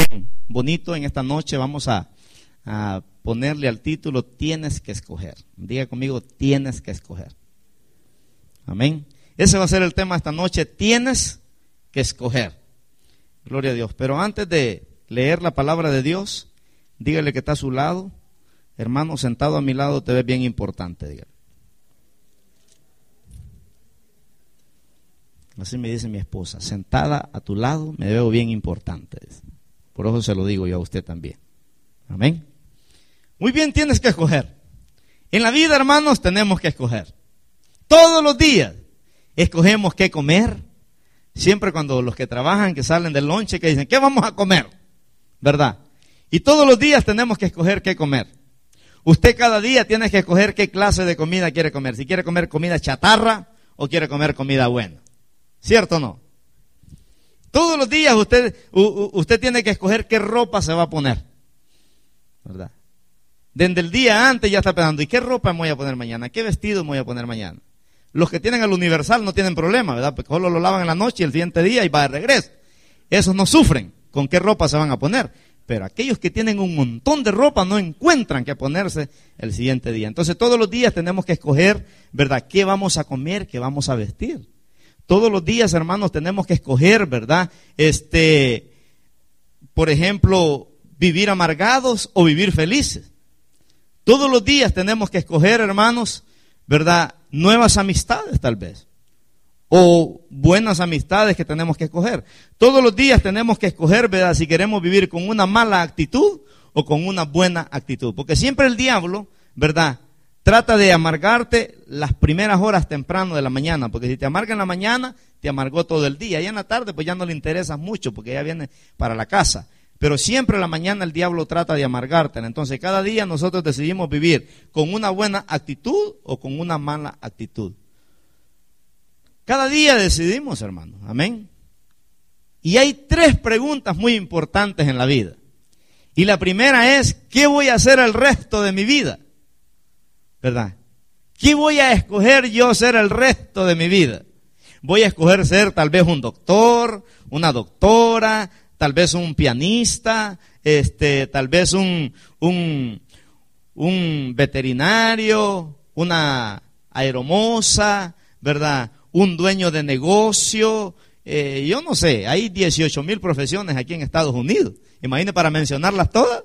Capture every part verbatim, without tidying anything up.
bonito. En esta noche vamos a, a ponerle al título: tienes que escoger. Diga conmigo: tienes que escoger. Amén. Ese va a ser el tema esta noche: tienes que escoger. Gloria a Dios. Pero antes de leer la palabra de Dios, dígale que está a su lado: hermano, sentado a mi lado te ves bien importante. Dígale. Así me dice mi esposa: sentada a tu lado me veo bien importante. Por eso se lo digo yo a usted también. Amén. Muy bien, tienes que escoger. En la vida, hermanos, tenemos que escoger. Todos los días escogemos qué comer. Siempre cuando los que trabajan, que salen del lonche, que dicen: ¿qué vamos a comer? ¿Verdad? Y todos los días tenemos que escoger qué comer. Usted cada día tiene que escoger qué clase de comida quiere comer. Si quiere comer comida chatarra o quiere comer comida buena. ¿Cierto o no? Todos los días usted, usted tiene que escoger qué ropa se va a poner. ¿Verdad? Desde el día antes ya está pensando: ¿y qué ropa me voy a poner mañana? ¿Qué vestido me voy a poner mañana? Los que tienen el Universal no tienen problema, ¿verdad? Porque solo lo lavan en la noche y el siguiente día y va de regreso. Esos no sufren con qué ropa se van a poner. Pero aquellos que tienen un montón de ropa no encuentran qué ponerse el siguiente día. Entonces todos los días tenemos que escoger, ¿verdad?, qué vamos a comer, qué vamos a vestir. Todos los días, hermanos, tenemos que escoger, ¿verdad? Este, por ejemplo, vivir amargados o vivir felices. Todos los días tenemos que escoger, hermanos, ¿verdad?, nuevas amistades tal vez. O buenas amistades que tenemos que escoger. Todos los días tenemos que escoger, ¿verdad?, si queremos vivir con una mala actitud o con una buena actitud. Porque siempre el diablo, ¿verdad?, trata de amargarte las primeras horas temprano de la mañana, porque si te amarga en la mañana, te amargó todo el día. Y en la tarde, pues ya no le interesas mucho, porque ya viene para la casa. Pero siempre en la mañana el diablo trata de amargarte. Entonces cada día nosotros decidimos vivir con una buena actitud o con una mala actitud. Cada día decidimos, hermano. Amén. Y hay tres preguntas muy importantes en la vida. Y la primera es: ¿qué voy a hacer el resto de mi vida? ¿Verdad? ¿Qué voy a escoger yo ser el resto de mi vida? Voy a escoger ser tal vez un doctor, una doctora, tal vez un pianista, este, tal vez un, un, un veterinario, una aeromoza, ¿verdad?, un dueño de negocio. Eh, yo no sé, hay dieciocho mil profesiones aquí en Estados Unidos. Imagine, para mencionarlas todas.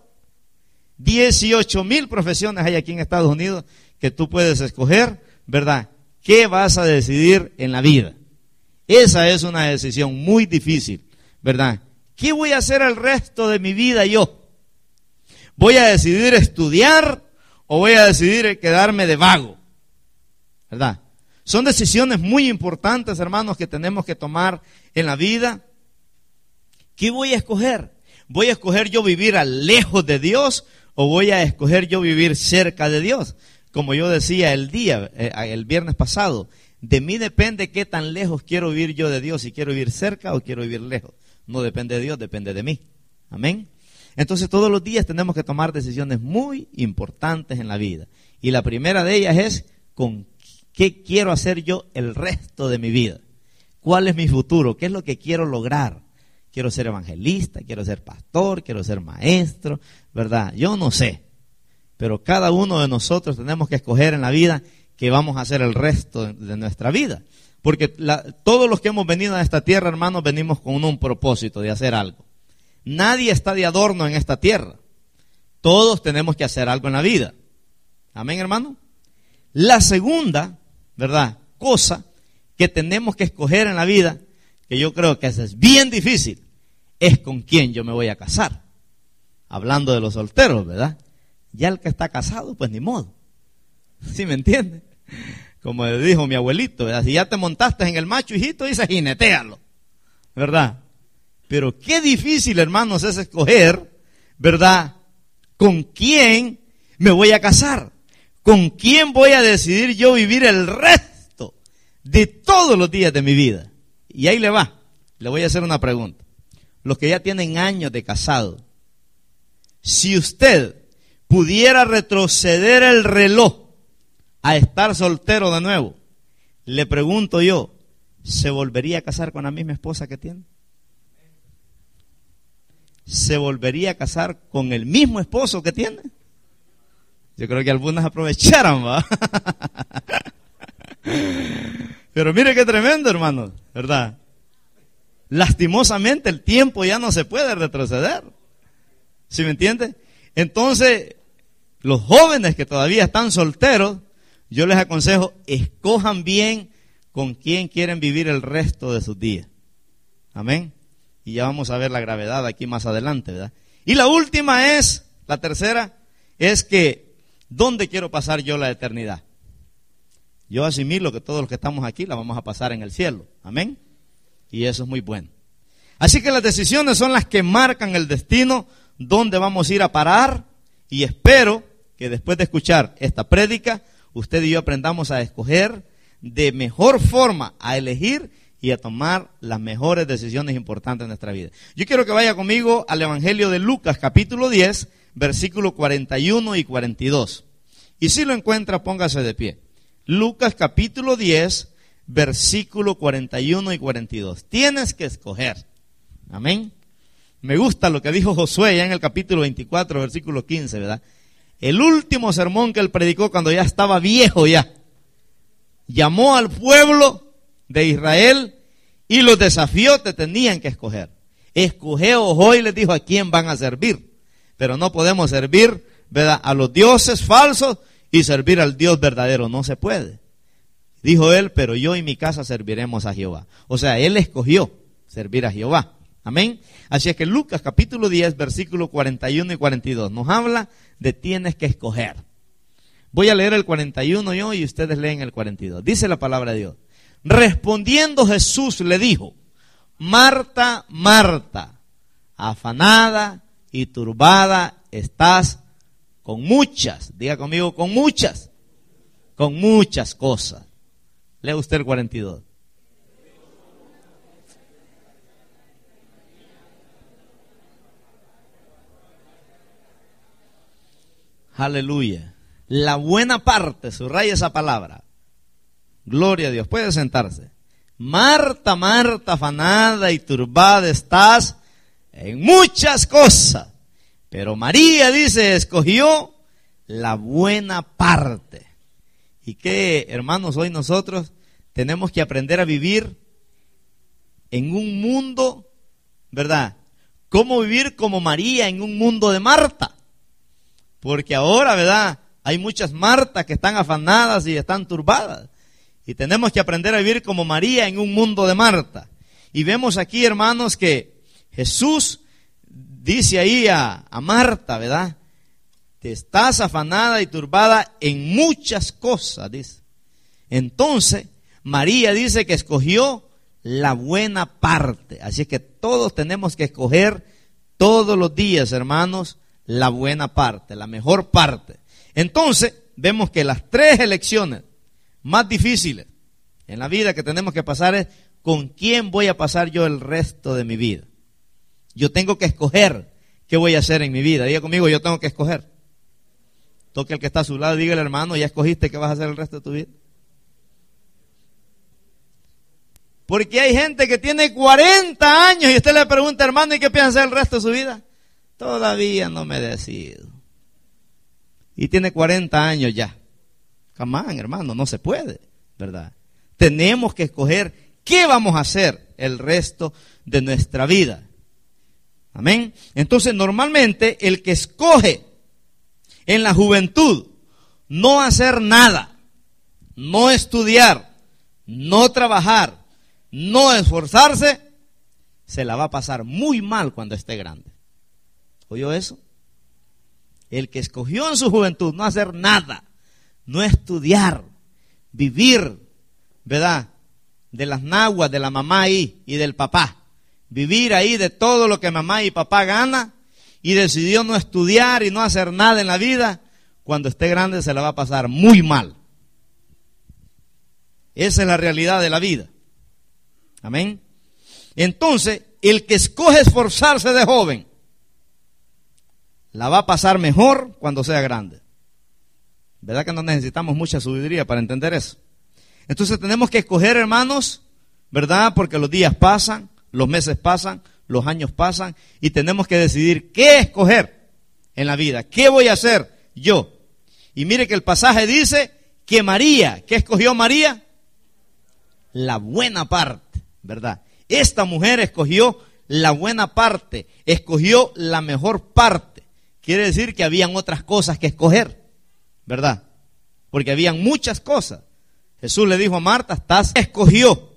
dieciocho mil profesiones hay aquí en Estados Unidos que tú puedes escoger, ¿verdad? ¿Qué vas a decidir en la vida? Esa es una decisión muy difícil, ¿verdad? ¿Qué voy a hacer el resto de mi vida yo? ¿Voy a decidir estudiar o voy a decidir quedarme de vago? ¿Verdad? Son decisiones muy importantes, hermanos, que tenemos que tomar en la vida. ¿Qué voy a escoger? ¿Voy a escoger yo vivir a lejos de Dios o voy a escoger yo vivir cerca de Dios? Como yo decía el día, eh, el viernes pasado, de mí depende qué tan lejos quiero vivir yo de Dios, si quiero vivir cerca o quiero vivir lejos. No depende de Dios, depende de mí. Amén. Entonces todos los días tenemos que tomar decisiones muy importantes en la vida. Y la primera de ellas es: ¿con qué quiero hacer yo el resto de mi vida? ¿Cuál es mi futuro? ¿Qué es lo que quiero lograr? Quiero ser evangelista, quiero ser pastor, quiero ser maestro, ¿verdad? Yo no sé. Pero cada uno de nosotros tenemos que escoger en la vida qué vamos a hacer el resto de nuestra vida. Porque la, todos los que hemos venido a esta tierra, hermanos, venimos con un propósito de hacer algo. Nadie está de adorno en esta tierra. Todos tenemos que hacer algo en la vida. Amén, hermano. La segunda, ¿verdad?, cosa que tenemos que escoger en la vida, que yo creo que es bien difícil, es con quién yo me voy a casar. Hablando de los solteros, ¿verdad? Ya el que está casado, pues ni modo. ¿Sí me entiende? Como dijo mi abuelito, ¿verdad? Si ya te montaste en el macho, hijito, dice: jinetéalo, ¿verdad? Pero qué difícil, hermanos, es escoger, ¿verdad?, con quién me voy a casar. ¿Con quién voy a decidir yo vivir el resto de todos los días de mi vida? Y ahí le va, le voy a hacer una pregunta. Los que ya tienen años de casado, si usted pudiera retroceder el reloj a estar soltero de nuevo, le pregunto yo, ¿se volvería a casar con la misma esposa que tiene? se volvería a casar con el mismo esposo que tiene. Yo creo que algunas aprovecharon, ¿va? Pero mire qué tremendo, hermano, ¿verdad? Lastimosamente el tiempo ya no se puede retroceder. ¿Sí me entiende? Entonces, los jóvenes que todavía están solteros, yo les aconsejo, escojan bien con quién quieren vivir el resto de sus días. Amén. Y ya vamos a ver la gravedad aquí más adelante, ¿verdad? Y la última es, la tercera, es que, ¿dónde quiero pasar yo la eternidad? Yo asimilo que todos los que estamos aquí la vamos a pasar en el cielo. Amén. Y eso es muy bueno. Así que las decisiones son las que marcan el destino, donde vamos a ir a parar, y espero que después de escuchar esta prédica, usted y yo aprendamos a escoger de mejor forma, a elegir y a tomar las mejores decisiones importantes en nuestra vida. Yo quiero que vaya conmigo al Evangelio de Lucas, capítulo diez, versículos cuarenta y uno y cuarenta y dos. Y si lo encuentra, póngase de pie. Lucas, capítulo diez, versículo cuarenta y uno y cuarenta y dos. Tienes que escoger. Amén. Me gusta lo que dijo Josué ya en el capítulo veinticuatro, versículo quince, ¿verdad? El último sermón que él predicó cuando ya estaba viejo ya. Llamó al pueblo de Israel y los desafió, te tenían que escoger. Escogeos hoy, les dijo, a quién van a servir. Pero no podemos servir, ¿verdad?, a los dioses falsos y servir al Dios verdadero. No se puede. Dijo él, pero yo y mi casa serviremos a Jehová. O sea, él escogió servir a Jehová. Amén. Así es que Lucas capítulo diez, versículos cuarenta y uno y cuarenta y dos nos habla de tienes que escoger. Voy a leer el cuarenta y uno yo y ustedes leen el cuarenta y dos. Dice la palabra de Dios. Respondiendo Jesús le dijo, Marta, Marta, afanada y turbada estás con muchas, diga conmigo, con muchas, con muchas cosas. Lea usted el cuarenta y dos. Aleluya. La buena parte, subraya esa palabra. Gloria a Dios. Puede sentarse. Marta, Marta, afanada y turbada estás en muchas cosas. Pero María, dice, escogió la buena parte. Y que, hermanos, hoy nosotros tenemos que aprender a vivir en un mundo, ¿verdad? ¿Cómo vivir como María en un mundo de Marta? Porque ahora, ¿verdad?, hay muchas Martas que están afanadas y están turbadas. Y tenemos que aprender a vivir como María en un mundo de Marta. Y vemos aquí, hermanos, que Jesús dice ahí a, a Marta, ¿verdad? Te estás afanada y turbada en muchas cosas, dice. Entonces, María dice que escogió la buena parte. Así es que todos tenemos que escoger todos los días, hermanos, la buena parte, la mejor parte. Entonces, vemos que las tres elecciones más difíciles en la vida que tenemos que pasar es con quién voy a pasar yo el resto de mi vida. Yo tengo que escoger qué voy a hacer en mi vida. Diga conmigo, yo tengo que escoger. Toque al que está a su lado, dígale, hermano, ¿ya escogiste qué vas a hacer el resto de tu vida? Porque hay gente que tiene cuarenta años y usted le pregunta, hermano, ¿y qué piensa hacer el resto de su vida? Todavía no me decido. Y tiene cuarenta años ya. Jamás, hermano, no se puede, ¿verdad? Tenemos que escoger qué vamos a hacer el resto de nuestra vida. Amén. Entonces, normalmente, el que escoge en la juventud no hacer nada, no estudiar, no trabajar, no esforzarse, se la va a pasar muy mal cuando esté grande. ¿Oyó eso? El que escogió en su juventud no hacer nada, no estudiar, vivir, ¿verdad?, de las naguas de la mamá ahí y del papá. Vivir ahí de todo lo que mamá y papá gana y decidió no estudiar y no hacer nada en la vida, cuando esté grande se la va a pasar muy mal. Esa es la realidad de la vida. Amén. Entonces, el que escoge esforzarse de joven, la va a pasar mejor cuando sea grande. ¿Verdad que no necesitamos mucha sabiduría para entender eso? Entonces tenemos que escoger, hermanos, ¿verdad? Porque los días pasan, los meses pasan, los años pasan y tenemos que decidir qué escoger en la vida. ¿Qué voy a hacer yo? Y mire que el pasaje dice que María, ¿qué escogió María? La buena parte, ¿verdad? Esta mujer escogió la buena parte, escogió la mejor parte. Quiere decir que habían otras cosas que escoger, ¿verdad? Porque habían muchas cosas. Jesús le dijo a Marta, estás, escogió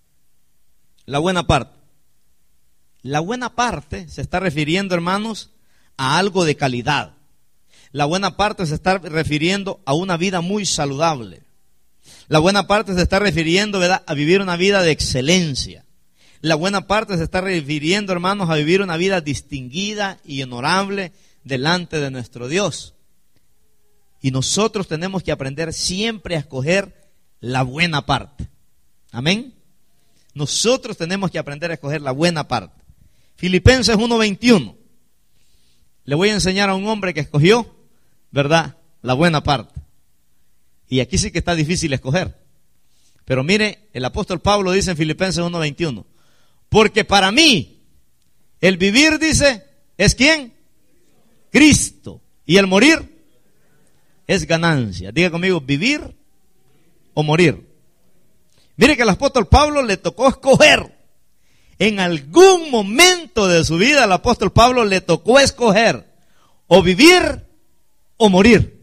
la buena parte. La buena parte se está refiriendo, hermanos, a algo de calidad. La buena parte se está refiriendo a una vida muy saludable. La buena parte se está refiriendo, ¿verdad?, a vivir una vida de excelencia. La buena parte se está refiriendo, hermanos, a vivir una vida distinguida y honorable delante de nuestro Dios. Y nosotros tenemos que aprender siempre a escoger la buena parte. Amén. Nosotros tenemos que aprender a escoger la buena parte. Filipenses uno veintiuno. Le voy a enseñar a un hombre que escogió, ¿verdad?, la buena parte. Y aquí sí que está difícil escoger. Pero mire, el apóstol Pablo dice en Filipenses uno veintiuno, porque para mí el vivir, dice, ¿es quién? Cristo. Y el morir es ganancia. Diga conmigo, vivir o morir. Mire que al apóstol Pablo le tocó escoger. En algún momento de su vida al apóstol Pablo le tocó escoger o vivir o morir.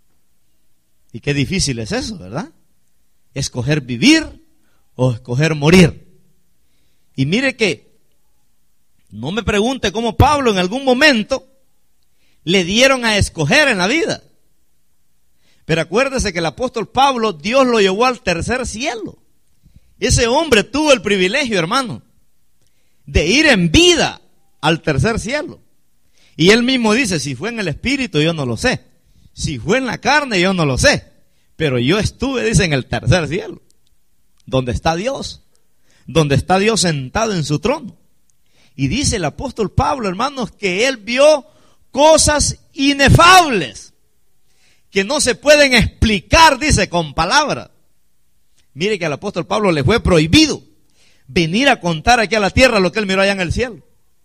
Y qué difícil es eso, ¿verdad? Escoger vivir o escoger morir. Y mire que, no me pregunte cómo Pablo en algún momento le dieron a escoger en la vida. Pero acuérdese que el apóstol Pablo, Dios lo llevó al tercer cielo. Ese hombre tuvo el privilegio, hermano, de ir en vida al tercer cielo. Y él mismo dice, si fue en el espíritu yo no lo sé, si fue en la carne yo no lo sé, pero yo estuve, dice, en el tercer cielo, donde está Dios, donde está Dios sentado en su trono. Y dice el apóstol Pablo, hermanos, que él vio cosas inefables, que no se pueden explicar, dice, con palabras. Mire que al apóstol Pablo le fue prohibido venir a contar aquí a la tierra lo que él miró allá en el cielo.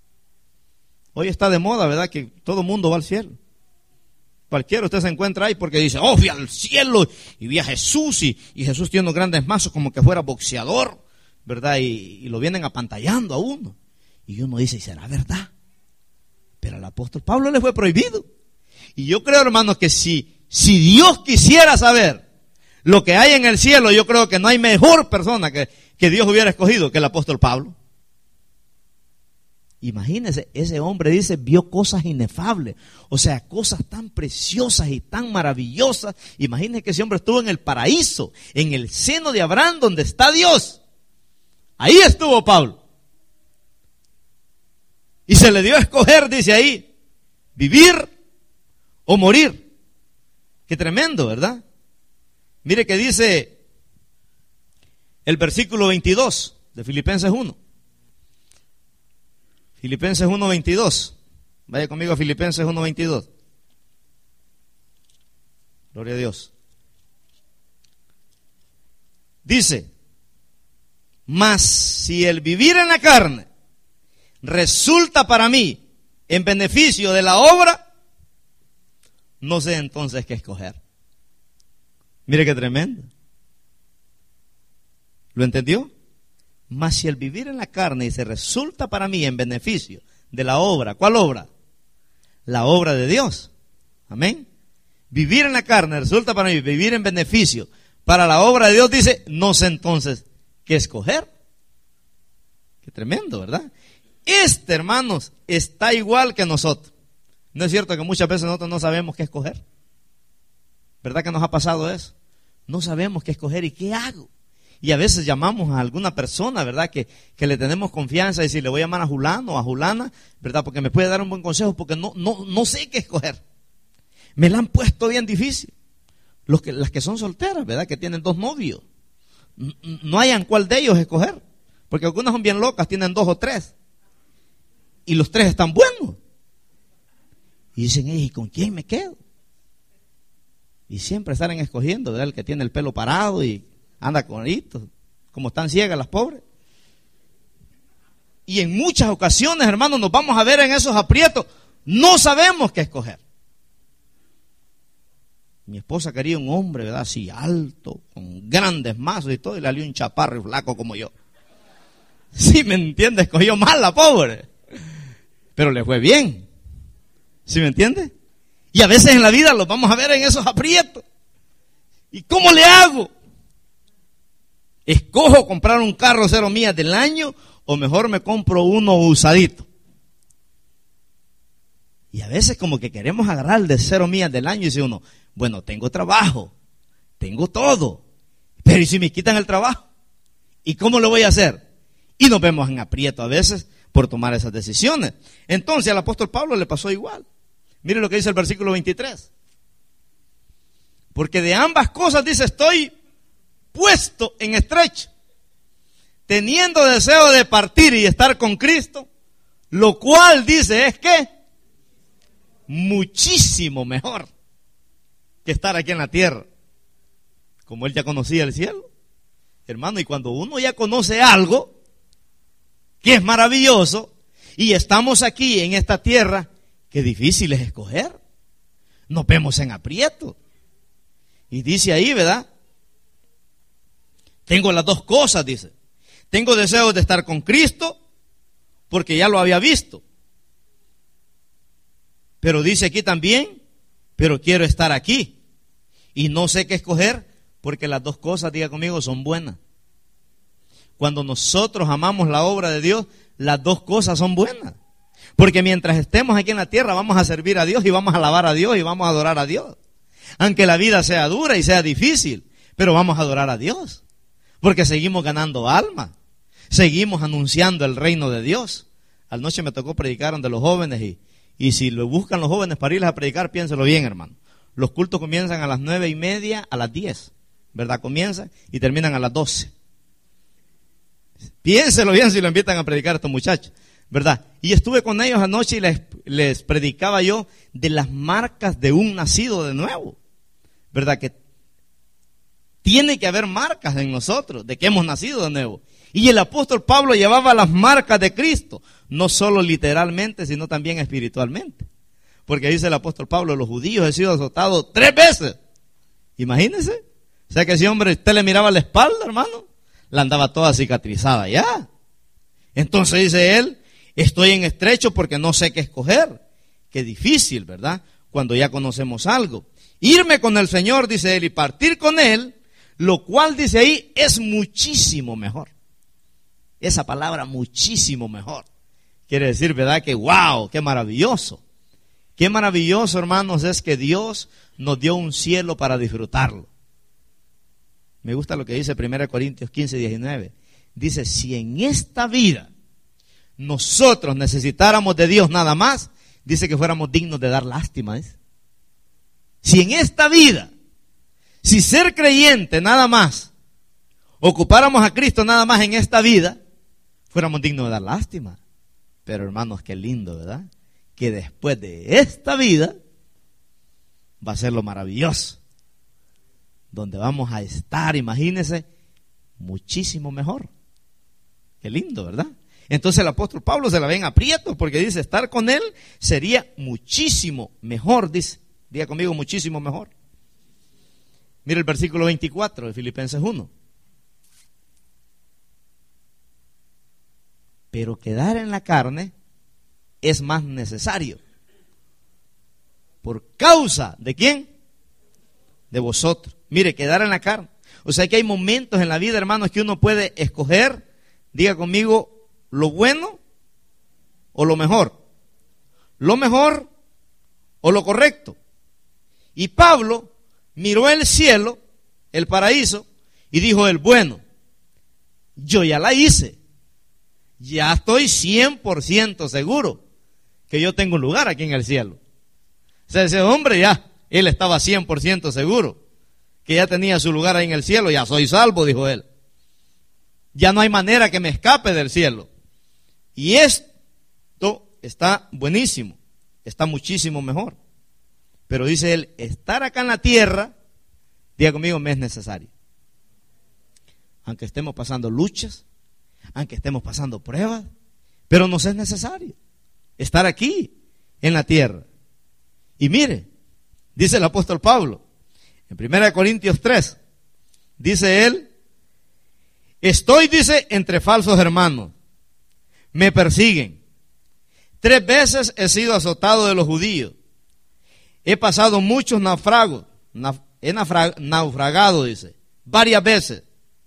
Hoy está de moda, ¿verdad?, que todo mundo va al cielo. Cualquiera usted se encuentra ahí porque dice, oh, fui al cielo y vi a Jesús y, y Jesús tiene unos grandes mazos como que fuera boxeador, ¿verdad? Y, y lo vienen apantallando a uno. Y uno dice, ¿y será verdad? Pero al apóstol Pablo le fue prohibido. Y yo creo, hermanos, que si, si Dios quisiera saber lo que hay en el cielo, yo creo que no hay mejor persona que, que Dios hubiera escogido que el apóstol Pablo. Imagínense, ese hombre dice, vio cosas inefables, o sea, cosas tan preciosas y tan maravillosas. Imagínense que ese hombre estuvo en el paraíso, en el seno de Abraham, donde está Dios. Ahí estuvo Pablo. Y se le dio a escoger, dice ahí, vivir o morir. Qué tremendo, ¿verdad? Mire que dice el versículo veintidós de Filipenses uno. Filipenses uno veintidós. Vaya conmigo a Filipenses uno veintidós. Gloria a Dios. Dice, mas si el vivir en la carne resulta para mí en beneficio de la obra, no sé entonces qué escoger. Mire qué tremendo. ¿Lo entendió? Mas si el vivir en la carne y se resulta para mí en beneficio de la obra, ¿cuál obra? La obra de Dios. Amén. Vivir en la carne resulta para mí vivir en beneficio para la obra de Dios, dice, no sé entonces qué escoger. Qué tremendo, ¿verdad? Este, hermanos, está igual que nosotros. ¿No es cierto que muchas veces nosotros no sabemos qué escoger? ¿Verdad que nos ha pasado eso? No sabemos qué escoger y qué hago. Y a veces llamamos a alguna persona, ¿verdad? Que, que le tenemos confianza y si le voy a llamar a Julano o a Julana, ¿verdad? Porque me puede dar un buen consejo porque no, no, no sé qué escoger. Me la han puesto bien difícil. Los que, las que son solteras, ¿verdad? Que tienen dos novios. No hayan cuál de ellos escoger. Porque algunas son bien locas, tienen dos o tres. Y los tres están buenos. Y dicen, ¿y con quién me quedo? Y siempre salen escogiendo, ¿verdad? El que tiene el pelo parado y anda con esto, como están ciegas las pobres. y en muchas ocasiones, hermanos, nos vamos a ver en esos aprietos. No sabemos qué escoger. Mi esposa quería un hombre, ¿verdad? Así alto, con grandes mazos y todo, y le salió un chaparro y flaco como yo. ¿Sí me entiendes? Escogió mal la pobre. Pero le fue bien. ¿Sí me entiende? Y a veces en la vida los vamos a ver en esos aprietos. ¿Y cómo le hago? ¿Escojo comprar un carro cero millas del año o mejor me compro uno usadito? Y a veces como que queremos agarrar el de cero millas del año y dice uno, bueno, tengo trabajo, tengo todo, pero ¿y si me quitan el trabajo? ¿Y cómo lo voy a hacer? Y nos vemos en aprieto a veces por tomar esas decisiones. Entonces al apóstol Pablo le pasó igual. Mire lo que dice el versículo veintitrés. Porque de ambas cosas dice, estoy puesto en estrecho, teniendo deseo de partir y estar con Cristo, lo cual dice es que muchísimo mejor que estar aquí en la tierra. Como él ya conocía el cielo, hermano, y cuando uno ya conoce algo que es maravilloso y estamos aquí en esta tierra, qué difícil es escoger. Nos vemos en aprieto. Y dice ahí, ¿verdad? Tengo las dos cosas, dice. Tengo deseos de estar con Cristo, porque ya lo había visto. Pero dice aquí también, pero quiero estar aquí. Y no sé qué escoger, porque las dos cosas, diga conmigo, son buenas. Cuando nosotros amamos la obra de Dios, las dos cosas son buenas. Porque mientras estemos aquí en la tierra, vamos a servir a Dios y vamos a alabar a Dios y vamos a adorar a Dios. Aunque la vida sea dura y sea difícil, pero vamos a adorar a Dios. Porque seguimos ganando alma. Seguimos anunciando el reino de Dios. Anoche me tocó predicar ante los jóvenes y, y si lo buscan los jóvenes para irles a predicar, piénselo bien, hermano. Los cultos comienzan a las nueve y media, a las diez, ¿verdad? Comienzan y terminan a las doce. Piénselo bien si lo invitan a predicar a estos muchachos, ¿verdad? Y estuve con ellos anoche y les, les predicaba yo de las marcas de un nacido de nuevo, ¿verdad? Que tiene que haber marcas en nosotros de que hemos nacido de nuevo. Y el apóstol Pablo llevaba las marcas de Cristo, no solo literalmente, sino también espiritualmente. Porque dice el apóstol Pablo, los judíos han sido azotados tres veces. Imagínense. O sea que ese hombre, usted le miraba la espalda, hermano, la andaba toda cicatrizada ya. Entonces dice él, estoy en estrecho porque no sé qué escoger. Qué difícil, ¿verdad? Cuando ya conocemos algo. Irme con el Señor, dice él, y partir con él, lo cual dice ahí, es muchísimo mejor. Esa palabra, muchísimo mejor. Quiere decir, ¿verdad? Que wow, qué maravilloso. Qué maravilloso, hermanos, es que Dios nos dio un cielo para disfrutarlo. Me gusta lo que dice primera Corintios quince, diecinueve. Dice, si en esta vida nosotros necesitáramos de Dios nada más, dice que fuéramos dignos de dar lástima. ¿eh? Si en esta vida, si ser creyente nada más, ocupáramos a Cristo nada más en esta vida, fuéramos dignos de dar lástima. Pero hermanos, qué lindo, ¿verdad? Que después de esta vida va a ser lo maravilloso. Donde vamos a estar, imagínense, muchísimo mejor. Qué lindo, ¿verdad? Entonces el apóstol Pablo se la ve en aprietos porque dice, estar con él sería muchísimo mejor, dice. Diga conmigo, muchísimo mejor. Mira el versículo veinticuatro de Filipenses uno. Pero quedar en la carne es más necesario. ¿Por causa de quién? De vosotros. Mire, quedar en la carne. O sea que hay momentos en la vida, hermanos, que uno puede escoger, diga conmigo, lo bueno o lo mejor. Lo mejor o lo correcto. Y Pablo miró el cielo, el paraíso, y dijo él, bueno, yo ya la hice. Ya estoy cien por ciento seguro que yo tengo un lugar aquí en el cielo. O sea, ese hombre ya, él estaba cien por ciento seguro que ya tenía su lugar ahí en el cielo. Ya soy salvo, dijo él. Ya no hay manera que me escape del cielo. Y esto está buenísimo, está muchísimo mejor. Pero dice él, estar acá en la tierra, diga conmigo, me es necesario. Aunque estemos pasando luchas, aunque estemos pasando pruebas, Pero nos es necesario estar aquí en la tierra. Y mire, dice el apóstol Pablo, en primera Corintios tres, dice él, estoy, dice, entre falsos hermanos, me persiguen. Tres veces he sido azotado de los judíos. He pasado muchos naufragos, he naufragado, dice, varias veces.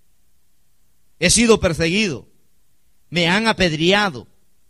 He sido perseguido, me han apedreado.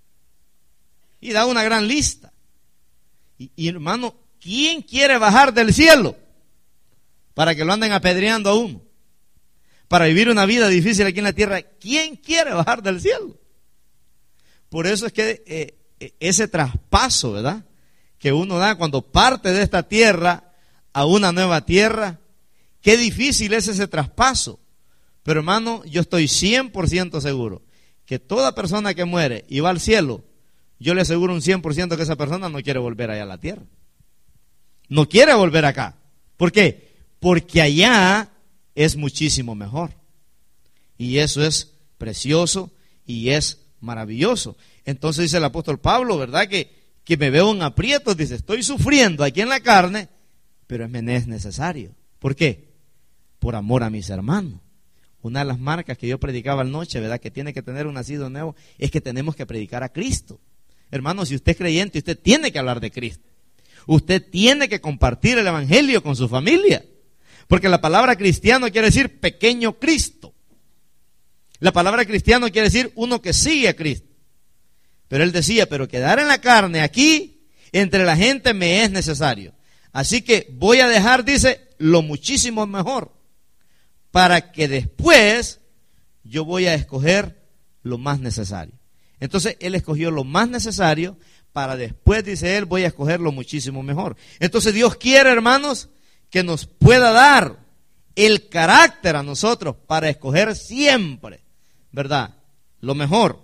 Y da una gran lista. Y, y hermano, ¿quién quiere bajar del cielo para que lo anden apedreando a uno? Para vivir una vida difícil aquí en la tierra, ¿quién quiere bajar del cielo? Por eso es que eh, ese traspaso, ¿verdad?, que uno da cuando parte de esta tierra a una nueva tierra, qué difícil es ese traspaso. Pero hermano, yo estoy cien por ciento seguro que toda persona que muere y va al cielo, yo le aseguro un cien por ciento que esa persona no quiere volver allá a la tierra. No quiere volver acá. ¿Por qué? Porque allá es muchísimo mejor. Y eso es precioso y es maravilloso. Entonces dice el apóstol Pablo, ¿verdad? Que, que me veo en aprietos, dice, estoy sufriendo aquí en la carne, pero me es necesario. ¿Por qué? Por amor a mis hermanos. Una de las marcas que yo predicaba anoche, ¿verdad?, que tiene que tener un nacido nuevo, es que tenemos que predicar a Cristo. Hermano, si usted es creyente, usted tiene que hablar de Cristo. Usted tiene que compartir el evangelio con su familia. Porque la palabra cristiano quiere decir pequeño Cristo. La palabra cristiano quiere decir uno que sigue a Cristo. Pero él decía, pero quedar en la carne aquí, entre la gente, me es necesario. Así que voy a dejar, dice, lo muchísimo mejor, para que después yo voy a escoger lo más necesario. Entonces él escogió lo más necesario para después, dice él, voy a escoger lo muchísimo mejor. Entonces Dios quiere, hermanos, que nos pueda dar el carácter a nosotros para escoger siempre, ¿verdad?, lo mejor.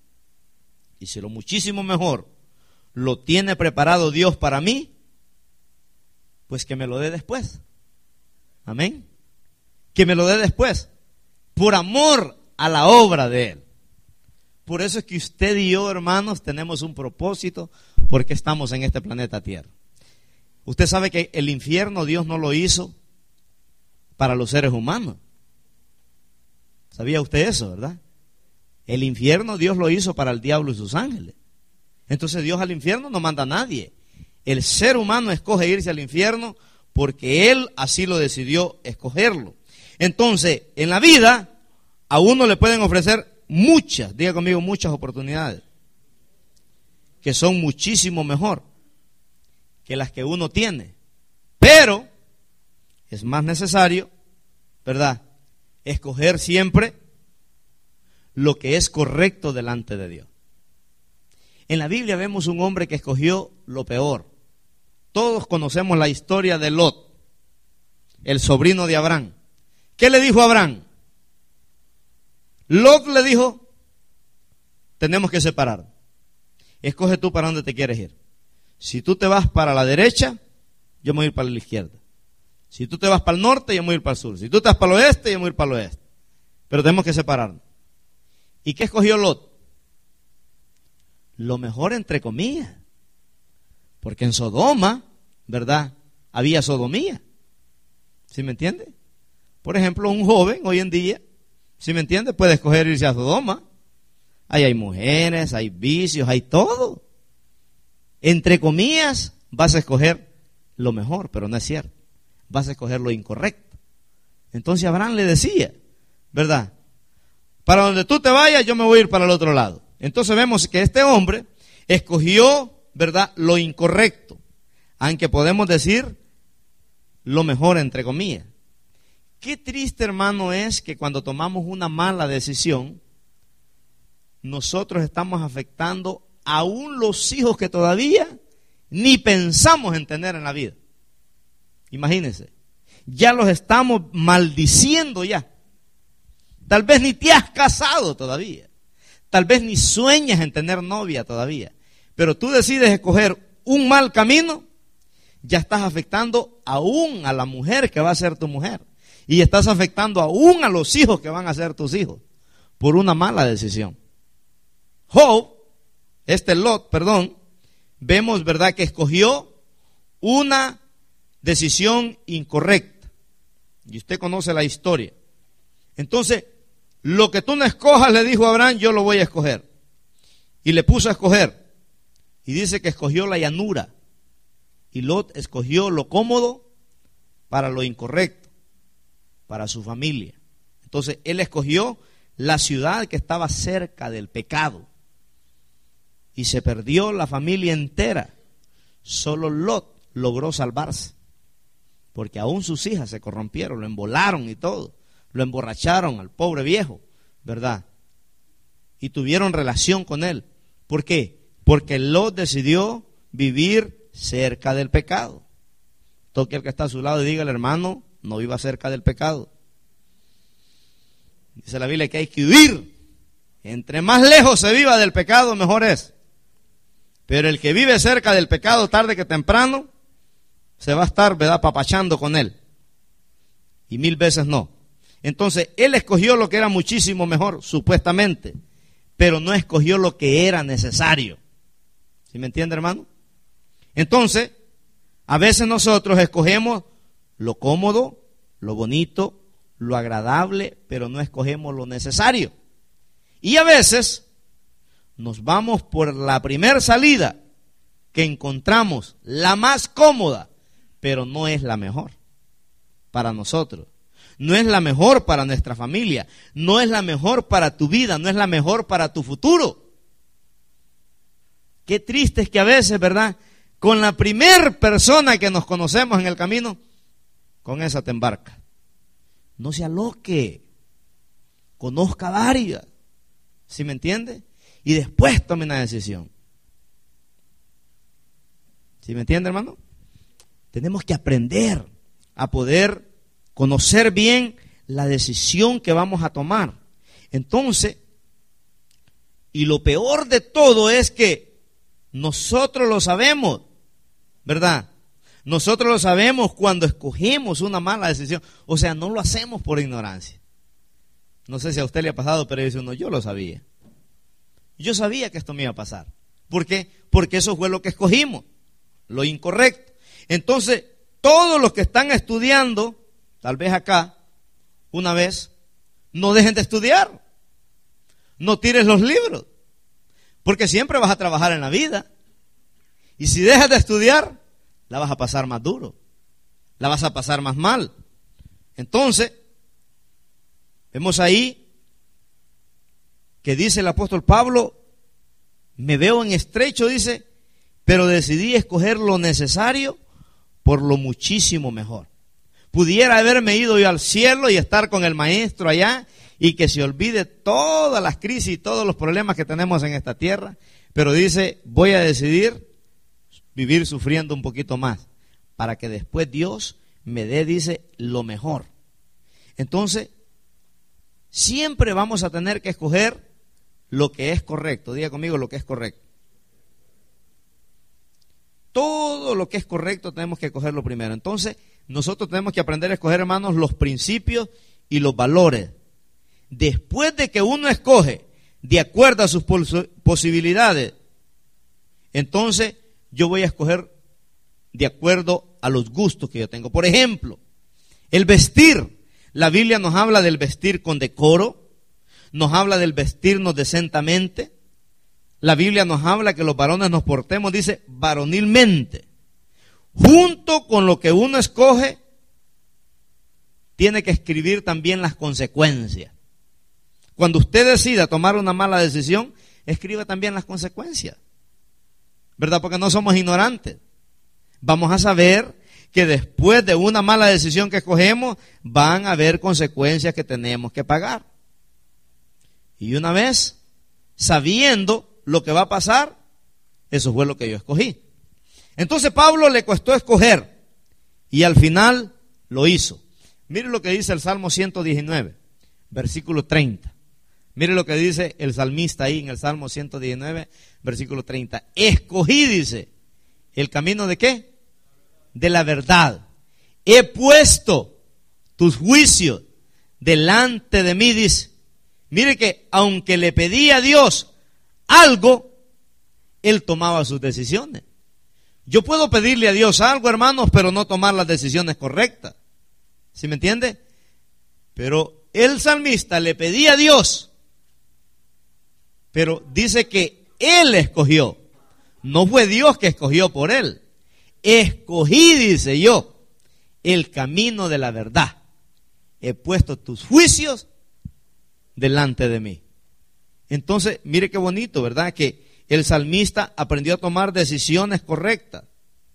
Y si lo muchísimo mejor lo tiene preparado Dios para mí, pues que me lo dé después. Amén. Que me lo dé después, por amor a la obra de Él. Por eso es que usted y yo, hermanos, tenemos un propósito, porque estamos en este planeta Tierra. Usted sabe que el infierno Dios no lo hizo para los seres humanos. ¿Sabía usted eso, verdad? El infierno Dios lo hizo para el diablo y sus ángeles. Entonces Dios al infierno no manda a nadie. El ser humano escoge irse al infierno porque Él así lo decidió escogerlo. Entonces, en la vida, a uno le pueden ofrecer muchas, diga conmigo, muchas oportunidades, que son muchísimo mejor que las que uno tiene. Pero es más necesario, ¿verdad?, escoger siempre lo que es correcto delante de Dios. En la Biblia vemos un hombre que escogió lo peor. Todos conocemos la historia de Lot, el sobrino de Abraham. ¿Qué le dijo a Abraham? Lot le dijo, tenemos que separar. Escoge tú para dónde te quieres ir. Si tú te vas para la derecha, yo me voy a ir para la izquierda. Si tú te vas para el norte, yo me voy a ir para el sur. Si tú te vas para el oeste, yo me voy a ir para el oeste. Pero tenemos que separarnos. ¿Y qué escogió Lot? Lo mejor entre comillas. Porque en Sodoma, ¿verdad?, había sodomía. ¿Sí me entiende? Por ejemplo, un joven hoy en día, ¿sí me entiende?, puede escoger irse a Sodoma. Ahí hay mujeres, hay vicios, hay todo. Entre comillas, vas a escoger lo mejor, pero no es cierto. Vas a escoger lo incorrecto. Entonces Abraham le decía, ¿verdad?, para donde tú te vayas, yo me voy a ir para el otro lado. Entonces vemos que este hombre escogió, ¿verdad?, lo incorrecto, aunque podemos decir lo mejor entre comillas. Qué triste, hermano, es que cuando tomamos una mala decisión, nosotros estamos afectando aún los hijos que todavía ni pensamos en tener en la vida. Imagínense, ya los estamos maldiciendo ya. Tal vez ni te has casado todavía. Tal vez ni sueñas en tener novia todavía. Pero tú decides escoger un mal camino, ya estás afectando aún a la mujer que va a ser tu mujer. Y estás afectando aún a los hijos que van a ser tus hijos por una mala decisión. Job este Lot, perdón, vemos, ¿verdad?, que escogió una decisión incorrecta. Y usted conoce la historia. Entonces, lo que tú no escojas, le dijo a Abraham, yo lo voy a escoger. Y le puso a escoger. Y dice que escogió la llanura. Y Lot escogió lo cómodo para lo incorrecto, para su familia. Entonces, él escogió la ciudad que estaba cerca del pecado. Y se perdió la familia entera. Solo Lot logró salvarse. Porque aún sus hijas se corrompieron, lo embolaron y todo. Lo emborracharon al pobre viejo, ¿verdad? Y tuvieron relación con él. ¿Por qué? Porque Lot decidió vivir cerca del pecado. Toque al que está a su lado y dígale, hermano, no viva cerca del pecado. Dice la Biblia que hay que huir. Entre más lejos se viva del pecado, mejor es. Pero el que vive cerca del pecado, tarde que temprano, se va a estar, ¿verdad?, papachando con él. Y mil veces no. Entonces, él escogió lo que era muchísimo mejor, supuestamente, pero no escogió lo que era necesario. ¿Sí me entiende, hermano? Entonces, a veces nosotros escogemos lo cómodo, lo bonito, lo agradable, pero no escogemos lo necesario. Y a veces nos vamos por la primer salida que encontramos, la más cómoda, pero no es la mejor para nosotros. No es la mejor para nuestra familia, no es la mejor para tu vida, no es la mejor para tu futuro. Qué triste es que a veces, ¿verdad?, con la primer persona que nos conocemos en el camino, con esa te embarca. No se aloque, conozca varias, ¿sí me entiende? Y después tome una decisión. ¿Sí me entiende, hermano? Tenemos que aprender a poder conocer bien la decisión que vamos a tomar. Entonces, y lo peor de todo es que nosotros lo sabemos, ¿verdad? Nosotros lo sabemos cuando escogemos una mala decisión. O sea, no lo hacemos por ignorancia. No sé si a usted le ha pasado, pero dice uno, yo lo sabía. Yo sabía que esto me iba a pasar. ¿Por qué? Porque eso fue lo que escogimos, lo incorrecto. Entonces, todos los que están estudiando, tal vez acá, una vez, no dejen de estudiar. No tires los libros. Porque siempre vas a trabajar en la vida. Y si dejas de estudiar, la vas a pasar más duro. La vas a pasar más mal. Entonces, vemos ahí que dice el apóstol Pablo, me veo en estrecho, dice, pero decidí escoger lo necesario por lo muchísimo mejor. Pudiera haberme ido yo al cielo y estar con el maestro allá y que se olvide todas las crisis y todos los problemas que tenemos en esta tierra, pero dice, voy a decidir vivir sufriendo un poquito más para que después Dios me dé, dice, lo mejor. Entonces, siempre vamos a tener que escoger lo que es correcto. Diga conmigo lo que es correcto. Todo lo que es correcto tenemos que escogerlo primero. Entonces, nosotros tenemos que aprender a escoger, hermanos, los principios y los valores. Después de que uno escoge de acuerdo a sus pos- posibilidades, entonces yo voy a escoger de acuerdo a los gustos que yo tengo. Por ejemplo, el vestir. La Biblia nos habla del vestir con decoro, nos habla del vestirnos decentemente. La Biblia nos habla que los varones nos portemos, dice, varonilmente. Junto con lo que uno escoge, tiene que escribir también las consecuencias. Cuando usted decida tomar una mala decisión, escriba también las consecuencias. ¿Verdad? Porque no somos ignorantes. Vamos a saber que después de una mala decisión que escogemos, van a haber consecuencias que tenemos que pagar. Y una vez, sabiendo lo que va a pasar, eso fue lo que yo escogí. Entonces Pablo le costó escoger y al final lo hizo. Mire lo que dice el Salmo ciento diecinueve, versículo treinta. Mire lo que dice el salmista ahí en el Salmo ciento diecinueve, versículo treinta. Escogí, dice, el camino de ¿qué? De la verdad. He puesto tus juicios delante de mí, dice. Mire que aunque le pedí a Dios algo, él tomaba sus decisiones. Yo puedo pedirle a Dios algo, hermanos, pero no tomar las decisiones correctas. ¿Sí me entiende? Pero el salmista le pedía a Dios, pero dice que él escogió. No fue Dios que escogió por él. Escogí, dice yo, el camino de la verdad. He puesto tus juicios delante de mí. Entonces, mire qué bonito, ¿verdad? Que el salmista aprendió a tomar decisiones correctas,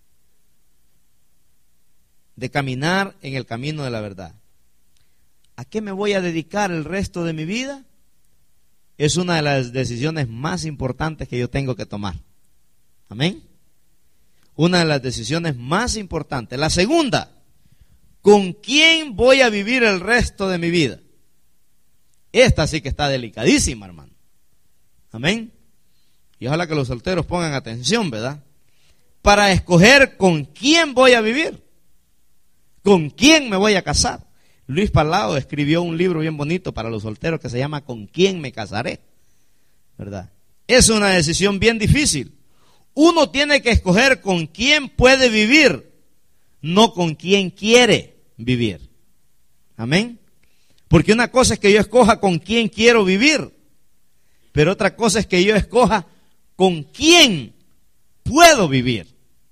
de caminar en el camino de la verdad. ¿A qué me voy a dedicar el resto de mi vida? Es una de las decisiones más importantes que yo tengo que tomar. Amén. Una de las decisiones más importantes. La segunda, ¿con quién voy a vivir el resto de mi vida? Esta sí que está delicadísima, hermano. Amén. Y ojalá que los solteros pongan atención, ¿verdad? Para escoger con quién voy a vivir, con quién me voy a casar. Luis Palao escribió un libro bien bonito para los solteros que se llama ¿Con quién me casaré? ¿Verdad? Es una decisión bien difícil. Uno tiene que escoger con quién puede vivir, no con quién quiere vivir. Amén. Porque una cosa es que yo escoja con quién quiero vivir, pero otra cosa es que yo escoja con quién puedo vivir.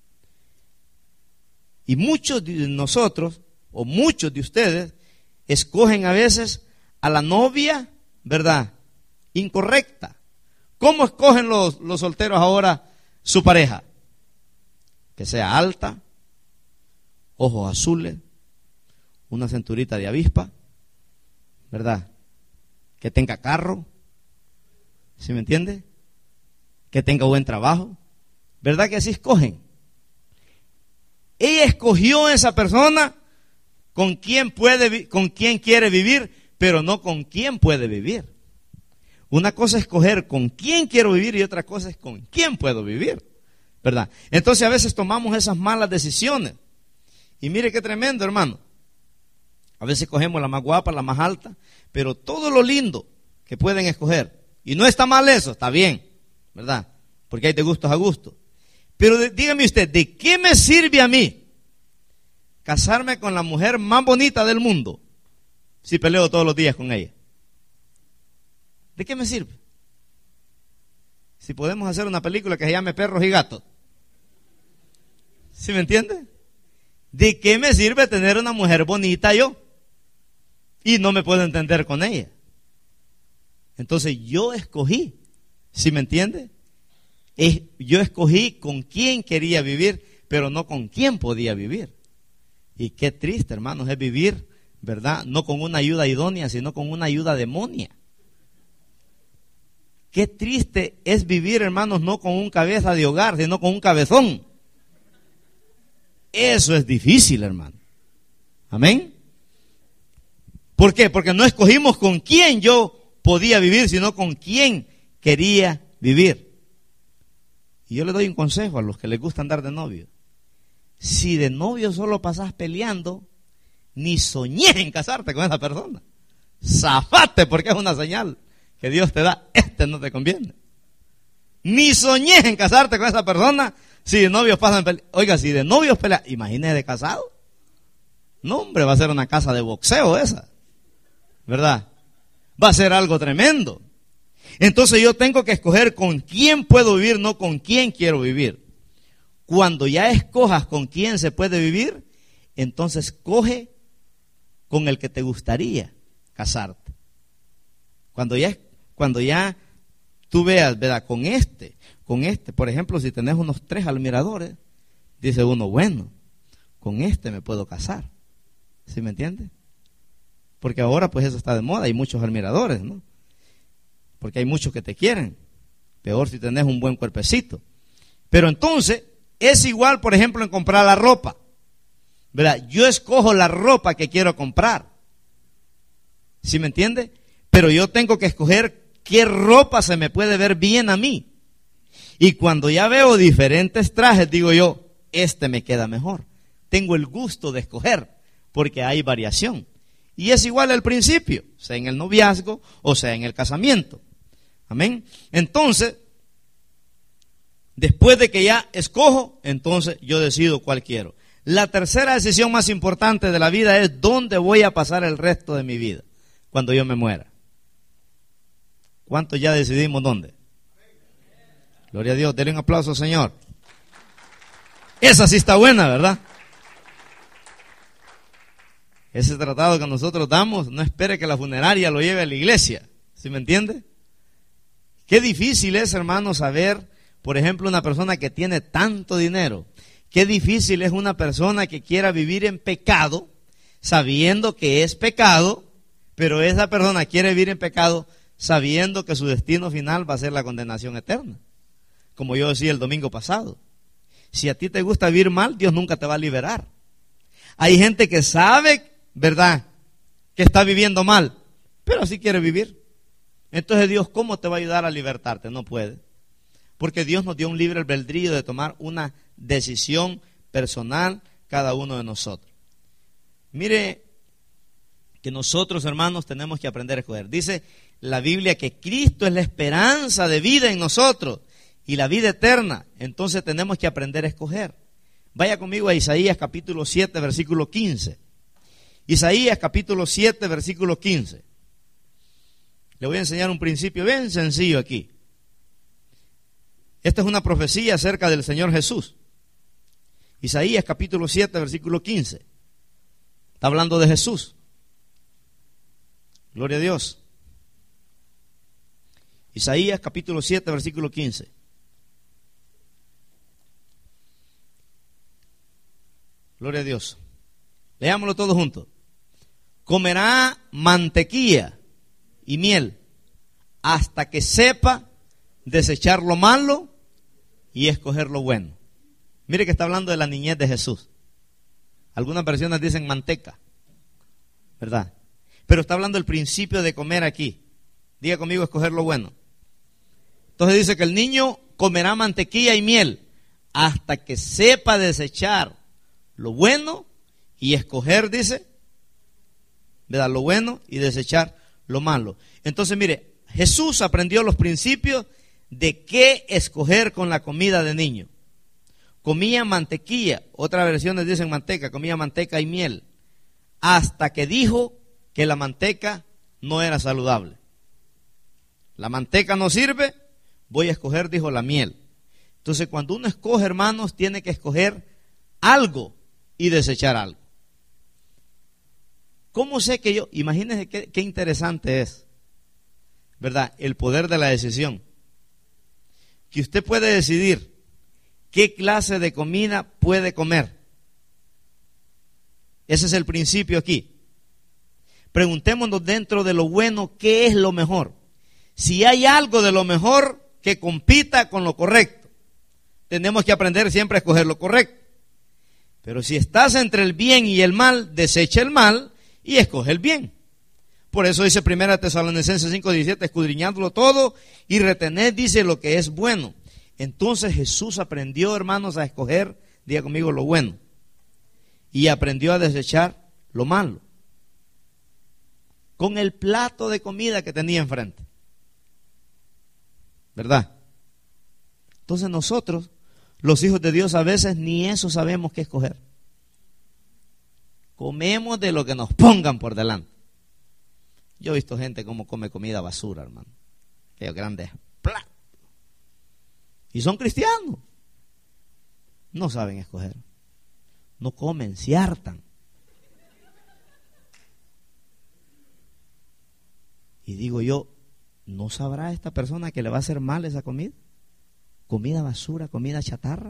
Y muchos de nosotros, o muchos de ustedes, escogen a veces a la novia, ¿verdad?, incorrecta. ¿Cómo escogen los, los solteros ahora su pareja? Que sea alta, ojos azules, una cinturita de avispa, ¿verdad? Que tenga carro, ¿sí me entiende? Que tenga buen trabajo, ¿verdad que así escogen? Ella escogió a esa persona con quien puede, con quien quiere vivir, pero no con quién puede vivir. Una cosa es escoger con quién quiero vivir y otra cosa es con quién puedo vivir, ¿verdad? Entonces a veces tomamos esas malas decisiones. Y mire qué tremendo, hermano. A veces cogemos la más guapa, la más alta, pero todo lo lindo que pueden escoger. Y no está mal eso, está bien, ¿verdad? Porque hay de gustos a gustos. Pero de, dígame usted, ¿de qué me sirve a mí casarme con la mujer más bonita del mundo si peleo todos los días con ella? ¿De qué me sirve? Si podemos hacer una película que se llame Perros y Gatos. ¿Sí me entiende? ¿De qué me sirve tener una mujer bonita yo y no me puedo entender con ella? Entonces yo escogí, ¿sí me entiende? Es, yo escogí con quién quería vivir, pero no con quién podía vivir. Y qué triste, hermanos, es vivir, ¿verdad? No con una ayuda idónea, sino con una ayuda demonia. Qué triste es vivir, hermanos, no con un cabeza de hogar, sino con un cabezón. Eso es difícil, hermano. Amén. ¿Por qué? Porque no escogimos con quién yo podía vivir, sino con quién quería vivir. Y yo le doy un consejo a los que les gusta andar de novio. Si de novio solo pasás peleando, ni soñé en casarte con esa persona. Zafate, porque es una señal que Dios te da. Este no te conviene. Ni soñé en casarte con esa persona si de novios pasan peleando. Oiga, si de novios pelean, imagínese de casado. No, hombre, va a ser una casa de boxeo esa, ¿verdad? Va a ser algo tremendo. Entonces yo tengo que escoger con quién puedo vivir, no con quién quiero vivir. Cuando ya escojas con quién se puede vivir, entonces coge con el que te gustaría casarte. Cuando ya, cuando ya tú veas, ¿verdad? Con este, con este, por ejemplo, si tenés unos tres admiradores, dice uno, bueno, con este me puedo casar. ¿Sí me entiende? Porque ahora pues eso está de moda, hay muchos admiradores, ¿no? Porque hay muchos que te quieren. Peor si tenés un buen cuerpecito. Pero entonces, es igual, por ejemplo, en comprar la ropa, ¿verdad? Yo escojo la ropa que quiero comprar. ¿Sí me entiende? Pero yo tengo que escoger qué ropa se me puede ver bien a mí. Y cuando ya veo diferentes trajes, digo yo, este me queda mejor. Tengo el gusto de escoger, porque hay variación. Y es igual al principio, sea en el noviazgo o sea en el casamiento. Amén. Entonces, Después de que ya escojo, entonces yo decido cuál quiero. La tercera decisión más importante de la vida es dónde voy a pasar el resto de mi vida cuando yo me muera. ¿Cuántos ya decidimos dónde? Gloria a Dios, denle un aplauso, Señor. Esa sí está buena, ¿verdad? Ese tratado que nosotros damos, no espere que la funeraria lo lleve a la iglesia. ¿Sí me entiende? Qué difícil es, hermano, saber, por ejemplo, una persona que tiene tanto dinero. Qué difícil es una persona que quiera vivir en pecado, sabiendo que es pecado, pero esa persona quiere vivir en pecado sabiendo que su destino final va a ser la condenación eterna. Como yo decía el domingo pasado. Si a ti te gusta vivir mal, Dios nunca te va a liberar. Hay gente que sabe, ¿verdad?, que está viviendo mal, pero así quiere vivir. Entonces Dios, ¿cómo te va a ayudar a libertarte? No puede. Porque Dios nos dio un libre albedrío de tomar una decisión personal cada uno de nosotros. Mire que nosotros, hermanos, tenemos que aprender a escoger. Dice la Biblia que Cristo es la esperanza de vida en nosotros y la vida eterna. Entonces tenemos que aprender a escoger. Vaya conmigo a Isaías capítulo siete, versículo quince. Isaías capítulo siete, versículo quince. Le voy a enseñar un principio bien sencillo aquí. Esta es una profecía acerca del Señor Jesús. Isaías capítulo siete, versículo quince. Está hablando de Jesús. Gloria a Dios. Isaías capítulo siete, versículo quince. Gloria a Dios. Leámoslo todos juntos. Comerá mantequilla y miel hasta que sepa desechar lo malo y escoger lo bueno. Mire que está hablando de la niñez de Jesús. Algunas versiones dicen manteca, ¿verdad? Pero está hablando del principio de comer aquí. Diga conmigo, escoger lo bueno. Entonces dice que el niño comerá mantequilla y miel hasta que sepa desechar lo bueno y escoger, dice, ¿verdad?, lo bueno y desechar lo malo. Entonces mire, Jesús aprendió los principios de qué escoger con la comida de niño. Comía mantequilla, otras versiones dicen manteca, comía manteca y miel, hasta que dijo que la manteca no era saludable. La manteca no sirve, voy a escoger, dijo, la miel. Entonces cuando uno escoge, hermanos, tiene que escoger algo y desechar algo. ¿Cómo sé que yo? Imagínense qué, qué interesante es, ¿verdad?, el poder de la decisión. Que usted puede decidir qué clase de comida puede comer. Ese es el principio aquí. Preguntémonos dentro de lo bueno, ¿qué es lo mejor? Si hay algo de lo mejor que compita con lo correcto, tenemos que aprender siempre a escoger lo correcto. Pero si estás entre el bien y el mal, desecha el mal y escoge el bien. Por eso dice primera Tesalonicenses cinco diecisiete, escudriñándolo todo y retened, dice, lo que es bueno. Entonces Jesús aprendió, hermanos, a escoger, diga conmigo, lo bueno. Y aprendió a desechar lo malo. Con el plato de comida que tenía enfrente. ¿Verdad? Entonces nosotros, los hijos de Dios, a veces ni eso sabemos qué escoger. Comemos de lo que nos pongan por delante. Yo he visto gente como come comida basura, hermano. Aquellos grandes platos. Y son cristianos. No saben escoger. No comen, se hartan. Y digo yo, ¿no sabrá esta persona que le va a hacer mal esa comida? Comida basura, comida chatarra.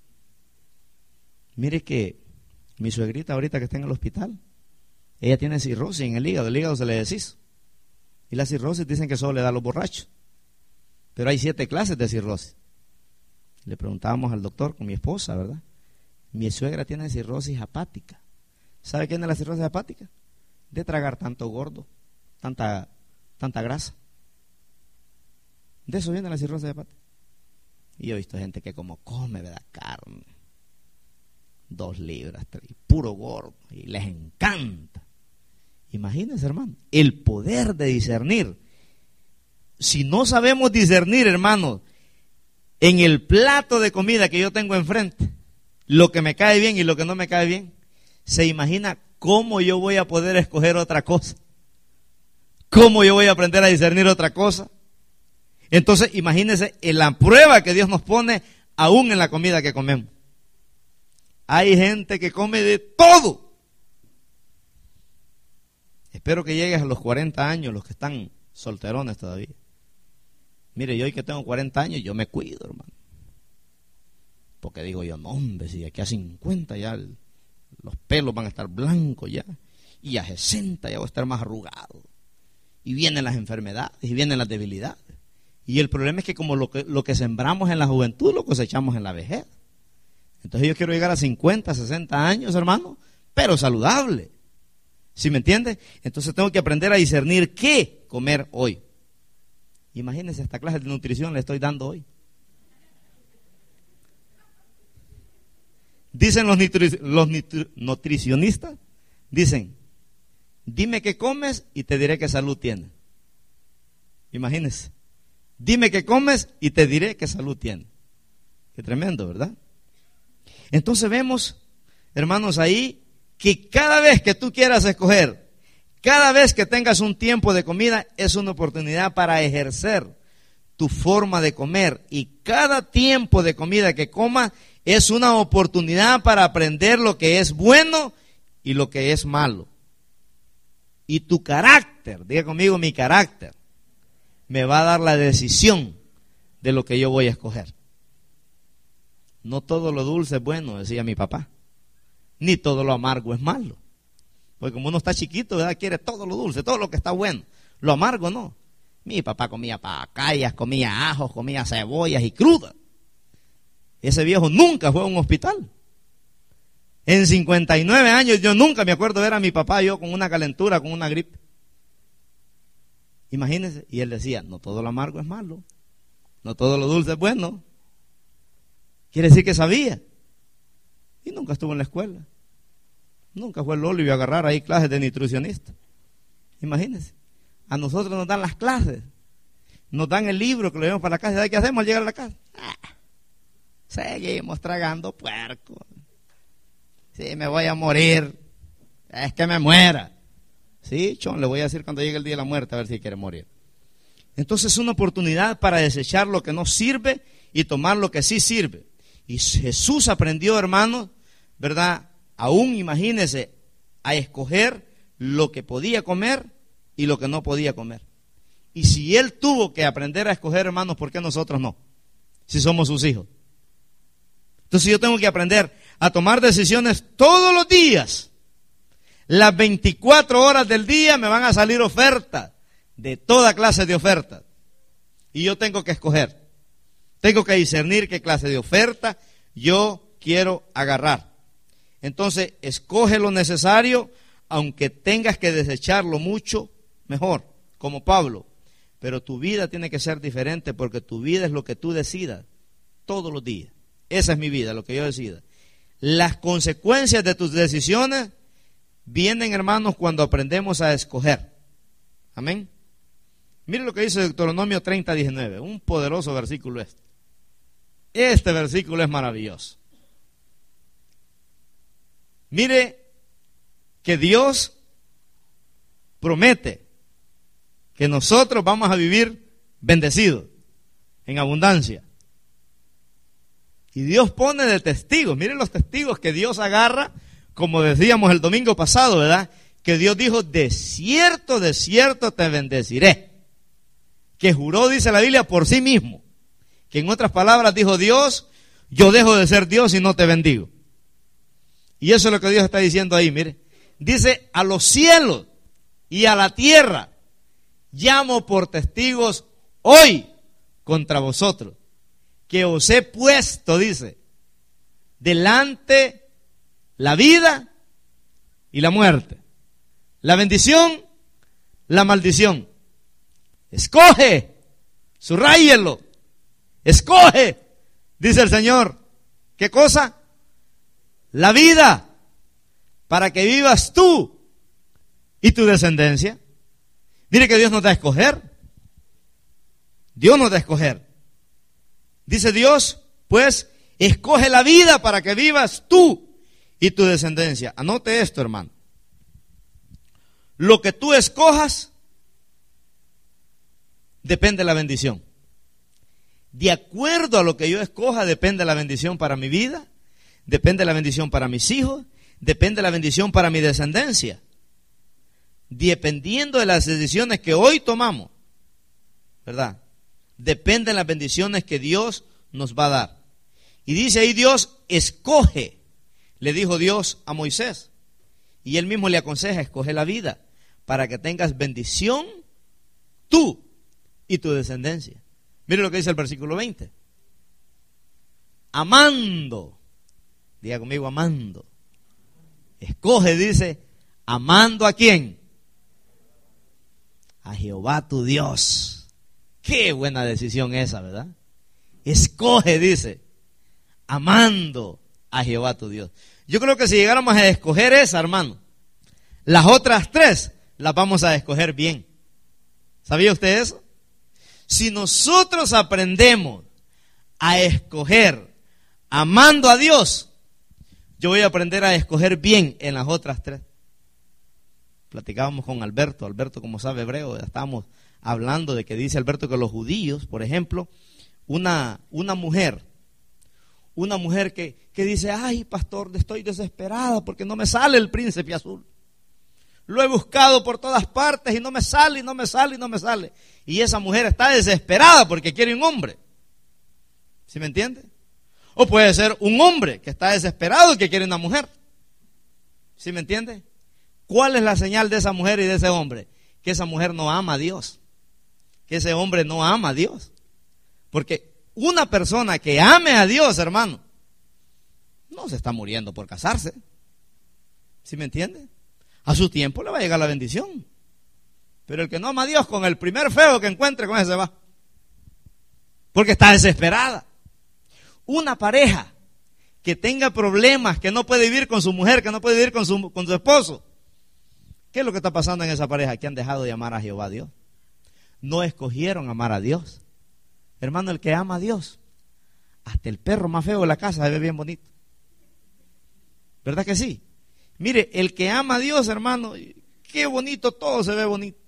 Mire que mi suegrita ahorita que está en el hospital, ella tiene cirrosis en el hígado, el hígado se le deshizo. Y la cirrosis dicen que solo le da a los borrachos. Pero hay siete clases de cirrosis. Le preguntábamos al doctor con mi esposa, ¿verdad? Mi suegra tiene cirrosis hepática. ¿Sabe qué es la cirrosis hepática? De tragar tanto gordo, tanta, tanta grasa. De eso viene la cirrosis hepática. Y yo he visto gente que como come, ¿verdad?, carne, dos libras, tres, puro gordo, y les encanta. Imagínense, hermano, el poder de discernir. Si no sabemos discernir, hermano, en el plato de comida que yo tengo enfrente, lo que me cae bien y lo que no me cae bien, ¿se imagina cómo yo voy a poder escoger otra cosa? ¿Cómo yo voy a aprender a discernir otra cosa? Entonces, imagínense en la prueba que Dios nos pone aún en la comida que comemos. Hay gente que come de todo. Espero que llegues a los cuarenta años, los que están solterones todavía. Mire, yo hoy que tengo cuarenta años, yo me cuido, hermano. Porque digo yo, no, hombre, si de aquí a cincuenta ya el, los pelos van a estar blancos ya. Y a sesenta ya voy a estar más arrugado. Y vienen las enfermedades, y vienen las debilidades. Y el problema es que como lo que, lo que sembramos en la juventud, lo cosechamos en la vejez. Entonces yo quiero llegar a cincuenta, sesenta años, hermano, pero saludable. ¿Sí me entiende? Entonces tengo que aprender a discernir qué comer hoy. Imagínense, esta clase de nutrición le estoy dando hoy. Dicen los, nutri- los nutri- nutricionistas, dicen, dime qué comes y te diré qué salud tienes. Imagínense. Dime qué comes y te diré qué salud tienes. Qué tremendo, ¿verdad? Entonces vemos, hermanos, ahí que cada vez que tú quieras escoger, cada vez que tengas un tiempo de comida, es una oportunidad para ejercer tu forma de comer. Y cada tiempo de comida que comas es una oportunidad para aprender lo que es bueno y lo que es malo. Y tu carácter, diga conmigo, mi carácter, me va a dar la decisión de lo que yo voy a escoger. No todo lo dulce es bueno, decía mi papá. Ni todo lo amargo es malo. Porque como uno está chiquito, ¿verdad? Quiere todo lo dulce, todo lo que está bueno. Lo amargo no. Mi papá comía pacayas, comía ajos, comía cebollas y crudas. Ese viejo nunca fue a un hospital. En cincuenta y nueve años yo nunca me acuerdo ver a mi papá yo con una calentura, con una gripe. Imagínense. Y él decía, no todo lo amargo es malo. No todo lo dulce es bueno. Quiere decir que sabía. Y nunca estuvo en la escuela. Nunca fue el Olivio a agarrar ahí clases de nutricionista. Imagínense. A nosotros nos dan las clases. Nos dan el libro que lo llevamos para la casa. ¿Sabe qué hacemos al llegar a la casa? Ah, seguimos tragando puerco. Sí, me voy a morir. Es que me muera. Sí, chon, le voy a decir cuando llegue el día de la muerte a ver si quiere morir. Entonces es una oportunidad para desechar lo que no sirve y tomar lo que sí sirve. Y Jesús aprendió, hermanos, ¿verdad? Aún imagínese a escoger lo que podía comer y lo que no podía comer. Y si Él tuvo que aprender a escoger, hermanos, ¿por qué nosotros no? Si somos sus hijos. Entonces yo tengo que aprender a tomar decisiones todos los días. Las veinticuatro horas del día me van a salir ofertas, de toda clase de ofertas. Y yo tengo que escoger. Tengo que discernir qué clase de oferta yo quiero agarrar. Entonces, escoge lo necesario, aunque tengas que desecharlo mucho, mejor, como Pablo. Pero tu vida tiene que ser diferente porque tu vida es lo que tú decidas todos los días. Esa es mi vida, lo que yo decida. Las consecuencias de tus decisiones vienen, hermanos, cuando aprendemos a escoger. Amén. Mire lo que dice Deuteronomio treinta, diecinueve, un poderoso versículo este. Este versículo es maravilloso. Mire que Dios promete que nosotros vamos a vivir bendecidos, en abundancia. Y Dios pone de testigos. Miren los testigos que Dios agarra, como decíamos el domingo pasado, ¿verdad? Que Dios dijo, de cierto, de cierto te bendeciré. Que juró, dice la Biblia, por sí mismo. Que en otras palabras dijo Dios, yo dejo de ser Dios y no te bendigo. Y eso es lo que Dios está diciendo ahí, mire. Dice, a los cielos y a la tierra llamo por testigos hoy contra vosotros, que os he puesto, dice, delante la vida y la muerte, la bendición, la maldición. Escoge, subrayelo, escoge, dice el Señor. ¿Qué cosa? La vida, para que vivas tú y tu descendencia. Mire que Dios nos da a escoger. Dios nos da a escoger. Dice Dios, pues, escoge la vida para que vivas tú y tu descendencia. Anote esto, hermano. Lo que tú escojas depende de la bendición. De acuerdo a lo que yo escoja depende la bendición para mi vida, depende la bendición para mis hijos, depende la bendición para mi descendencia. Dependiendo de las decisiones que hoy tomamos, ¿verdad? Dependen las bendiciones que Dios nos va a dar. Y dice ahí Dios, escoge, le dijo Dios a Moisés. Y él mismo le aconseja, escoge la vida para que tengas bendición tú y tu descendencia. Mire lo que dice el versículo veinte. Amando, diga conmigo, amando. Escoge, dice, amando ¿a quién? A Jehová tu Dios. Qué buena decisión esa, ¿verdad? Escoge, dice, amando a Jehová tu Dios. Yo creo que si llegáramos a escoger esa, hermano, las otras tres las vamos a escoger bien. ¿Sabía usted eso? Si nosotros aprendemos a escoger amando a Dios, yo voy a aprender a escoger bien en las otras tres. Platicábamos con Alberto, Alberto como sabe hebreo, estábamos hablando de que dice Alberto que los judíos, por ejemplo, una, una mujer, una mujer que, que dice, ay pastor, estoy desesperada porque no me sale el príncipe azul. Lo he buscado por todas partes y no me sale, y no me sale, y no me sale. Y esa mujer está desesperada porque quiere un hombre. ¿Sí me entiende? O puede ser un hombre que está desesperado y que quiere una mujer. ¿Sí me entiende? ¿Cuál es la señal de esa mujer y de ese hombre? Que esa mujer no ama a Dios. Que ese hombre no ama a Dios. Porque una persona que ame a Dios, hermano, no se está muriendo por casarse. ¿Sí me entiende? A su tiempo le va a llegar la bendición. Pero el que no ama a Dios, con el primer feo que encuentre, con ese se va. Porque está desesperada. Una pareja que tenga problemas, que no puede vivir con su mujer, que no puede vivir con su, con su esposo. ¿Qué es lo que está pasando en esa pareja? Que han dejado de amar a Jehová Dios. No escogieron amar a Dios. Hermano, el que ama a Dios, hasta el perro más feo de la casa se ve bien bonito. ¿Verdad que sí? Mire, el que ama a Dios, hermano, qué bonito, todo se ve bonito.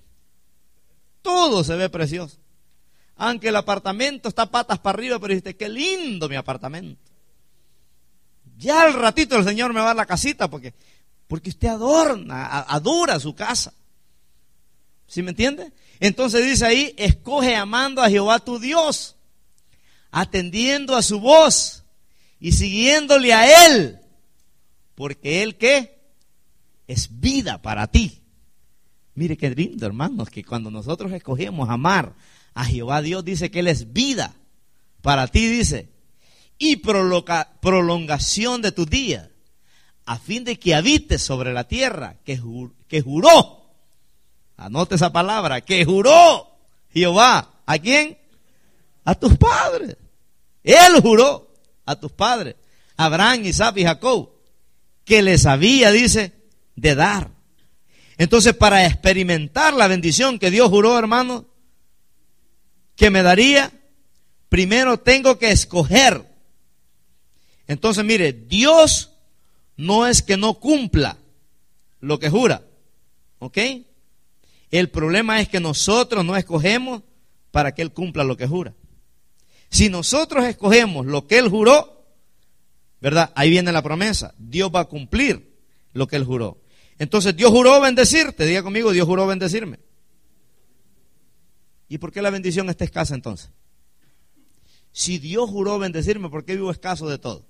Todo se ve precioso. Aunque el apartamento está patas para arriba, pero dice, qué lindo mi apartamento. Ya al ratito el Señor me va a dar la casita porque, porque usted adorna, adora su casa. ¿Sí me entiende? Entonces dice ahí, escoge amando a Jehová tu Dios, atendiendo a su voz y siguiéndole a Él. Porque Él, ¿qué? Es vida para ti. Mire qué lindo, hermanos, que cuando nosotros escogemos amar a Jehová Dios, dice que Él es vida para ti, dice, y prolonga, prolongación de tus días, a fin de que habites sobre la tierra que, jur, que juró, anote esa palabra, que juró Jehová, ¿a quién? A tus padres. Él juró a tus padres, Abraham, Isaac y Jacob, que les había, dice, de dar. Entonces, para experimentar la bendición que Dios juró, hermano, que me daría, primero tengo que escoger. Entonces, mire, Dios no es que no cumpla lo que jura, ¿ok? El problema es que nosotros no escogemos para que Él cumpla lo que jura. Si nosotros escogemos lo que Él juró, ¿verdad? Ahí viene la promesa. Dios va a cumplir lo que Él juró. Entonces Dios juró bendecirte. Diga conmigo, Dios juró bendecirme. ¿Y por qué la bendición está escasa entonces? Si Dios juró bendecirme, ¿por qué vivo escaso de todo?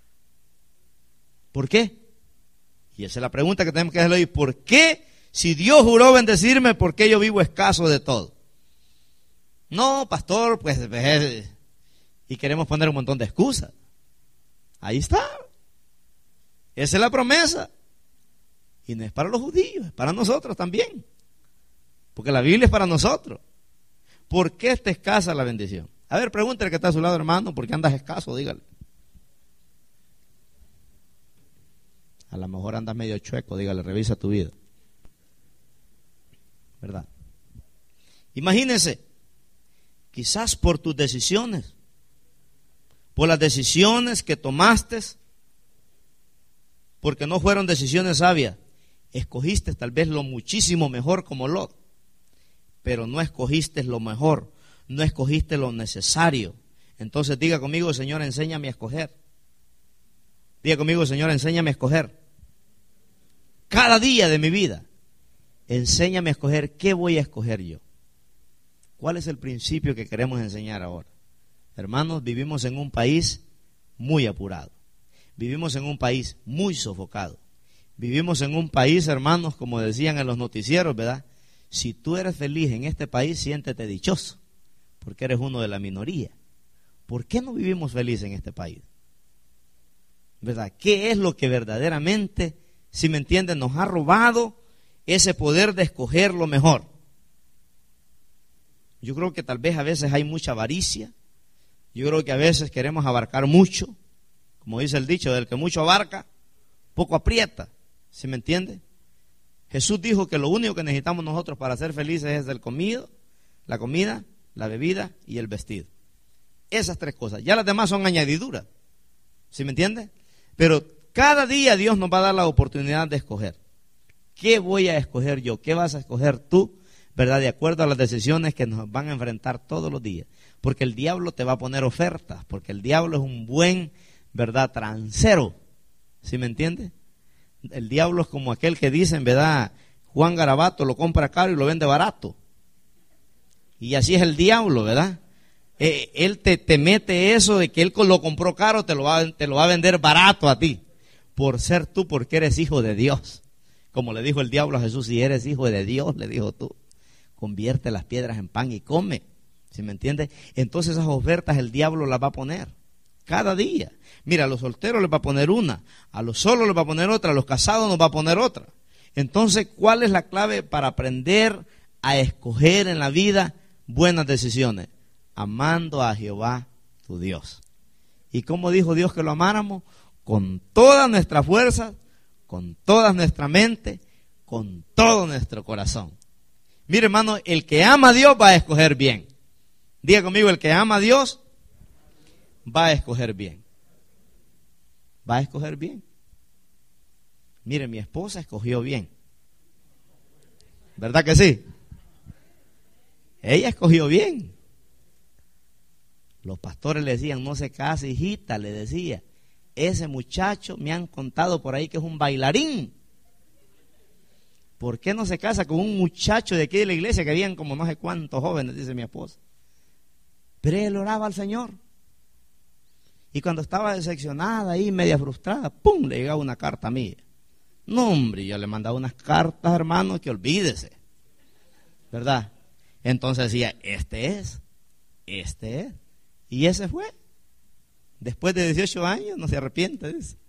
¿Por qué? Y esa es la pregunta que tenemos que hacerle hoy. ¿Por qué? Si Dios juró bendecirme, ¿por qué yo vivo escaso de todo? No, pastor, pues, pues y queremos poner un montón de excusas. Ahí está. Esa es la promesa. Y no es para los judíos, es para nosotros también. Porque la Biblia es para nosotros. ¿Por qué está escasa la bendición? A ver, pregúntale que está a su lado, hermano, ¿por qué andas escaso? Dígale. A lo mejor andas medio chueco, dígale, revisa tu vida. ¿Verdad? Imagínense, quizás por tus decisiones, por las decisiones que tomaste, porque no fueron decisiones sabias. Escogiste tal vez lo muchísimo mejor como Lot, pero no escogiste lo mejor, no escogiste lo necesario. Entonces diga conmigo, Señor, enséñame a escoger. Diga conmigo, Señor, enséñame a escoger. Cada día de mi vida, enséñame a escoger. ¿Qué voy a escoger yo? ¿Cuál es el principio que queremos enseñar ahora? Hermanos, vivimos en un país muy apurado. Vivimos en un país muy sofocado. Vivimos en un país, hermanos, como decían en los noticieros, ¿verdad? Si tú eres feliz en este país, siéntete dichoso, porque eres uno de la minoría. ¿Por qué no vivimos felices en este país? ¿Verdad? ¿Qué es lo que verdaderamente, si me entienden, nos ha robado ese poder de escoger lo mejor? Yo creo que tal vez a veces hay mucha avaricia. Yo creo que a veces queremos abarcar mucho. Como dice el dicho, del que mucho abarca, poco aprieta. ¿Sí me entiende? Jesús dijo que lo único que necesitamos nosotros para ser felices es el comido, la comida, la bebida y el vestido. Esas tres cosas. Ya las demás son añadiduras. ¿Sí me entiende? Pero cada día Dios nos va a dar la oportunidad de escoger. ¿Qué voy a escoger yo? ¿Qué vas a escoger tú? ¿Verdad? De acuerdo a las decisiones que nos van a enfrentar todos los días. Porque el diablo te va a poner ofertas. Porque el diablo es un buen, ¿verdad?, transero. ¿Sí me entiende? El diablo es como aquel que dicen, ¿verdad? Juan Garabato lo compra caro y lo vende barato. Y así es el diablo, ¿verdad? Eh, él te, te mete eso de que él lo compró caro, te lo, va, te lo va a vender barato a ti. Por ser tú, porque eres hijo de Dios. Como le dijo el diablo a Jesús, si eres hijo de Dios, le dijo tú, convierte las piedras en pan y come. ¿Sí me entiende? Entonces esas ofertas el diablo las va a poner cada día. Mira, a los solteros les va a poner una, a los solos les va a poner otra, a los casados nos va a poner otra. Entonces, ¿cuál es la clave para aprender a escoger en la vida buenas decisiones? Amando a Jehová tu Dios. ¿Y cómo dijo Dios que lo amáramos? Con toda nuestra fuerza, con toda nuestra mente, con todo nuestro corazón. Mire, hermano, el que ama a Dios va a escoger bien. Diga conmigo, el que ama a Dios va a escoger bien. Va a escoger bien. Mire, mi esposa escogió bien. ¿Verdad que sí? Ella escogió bien. Los pastores le decían, no se case, hijita, le decía. Ese muchacho me han contado por ahí que es un bailarín. ¿Por qué no se casa con un muchacho de aquí de la iglesia que habían como no sé cuántos jóvenes, dice mi esposa? Pero él oraba al Señor. Y cuando estaba decepcionada ahí, media frustrada, ¡pum!, le llegaba una carta mía. No, hombre, yo le mandaba unas cartas, hermano, que olvídese. ¿Verdad? Entonces decía, este es, este es. Y ese fue. Después de dieciocho años, no se arrepiente de eso.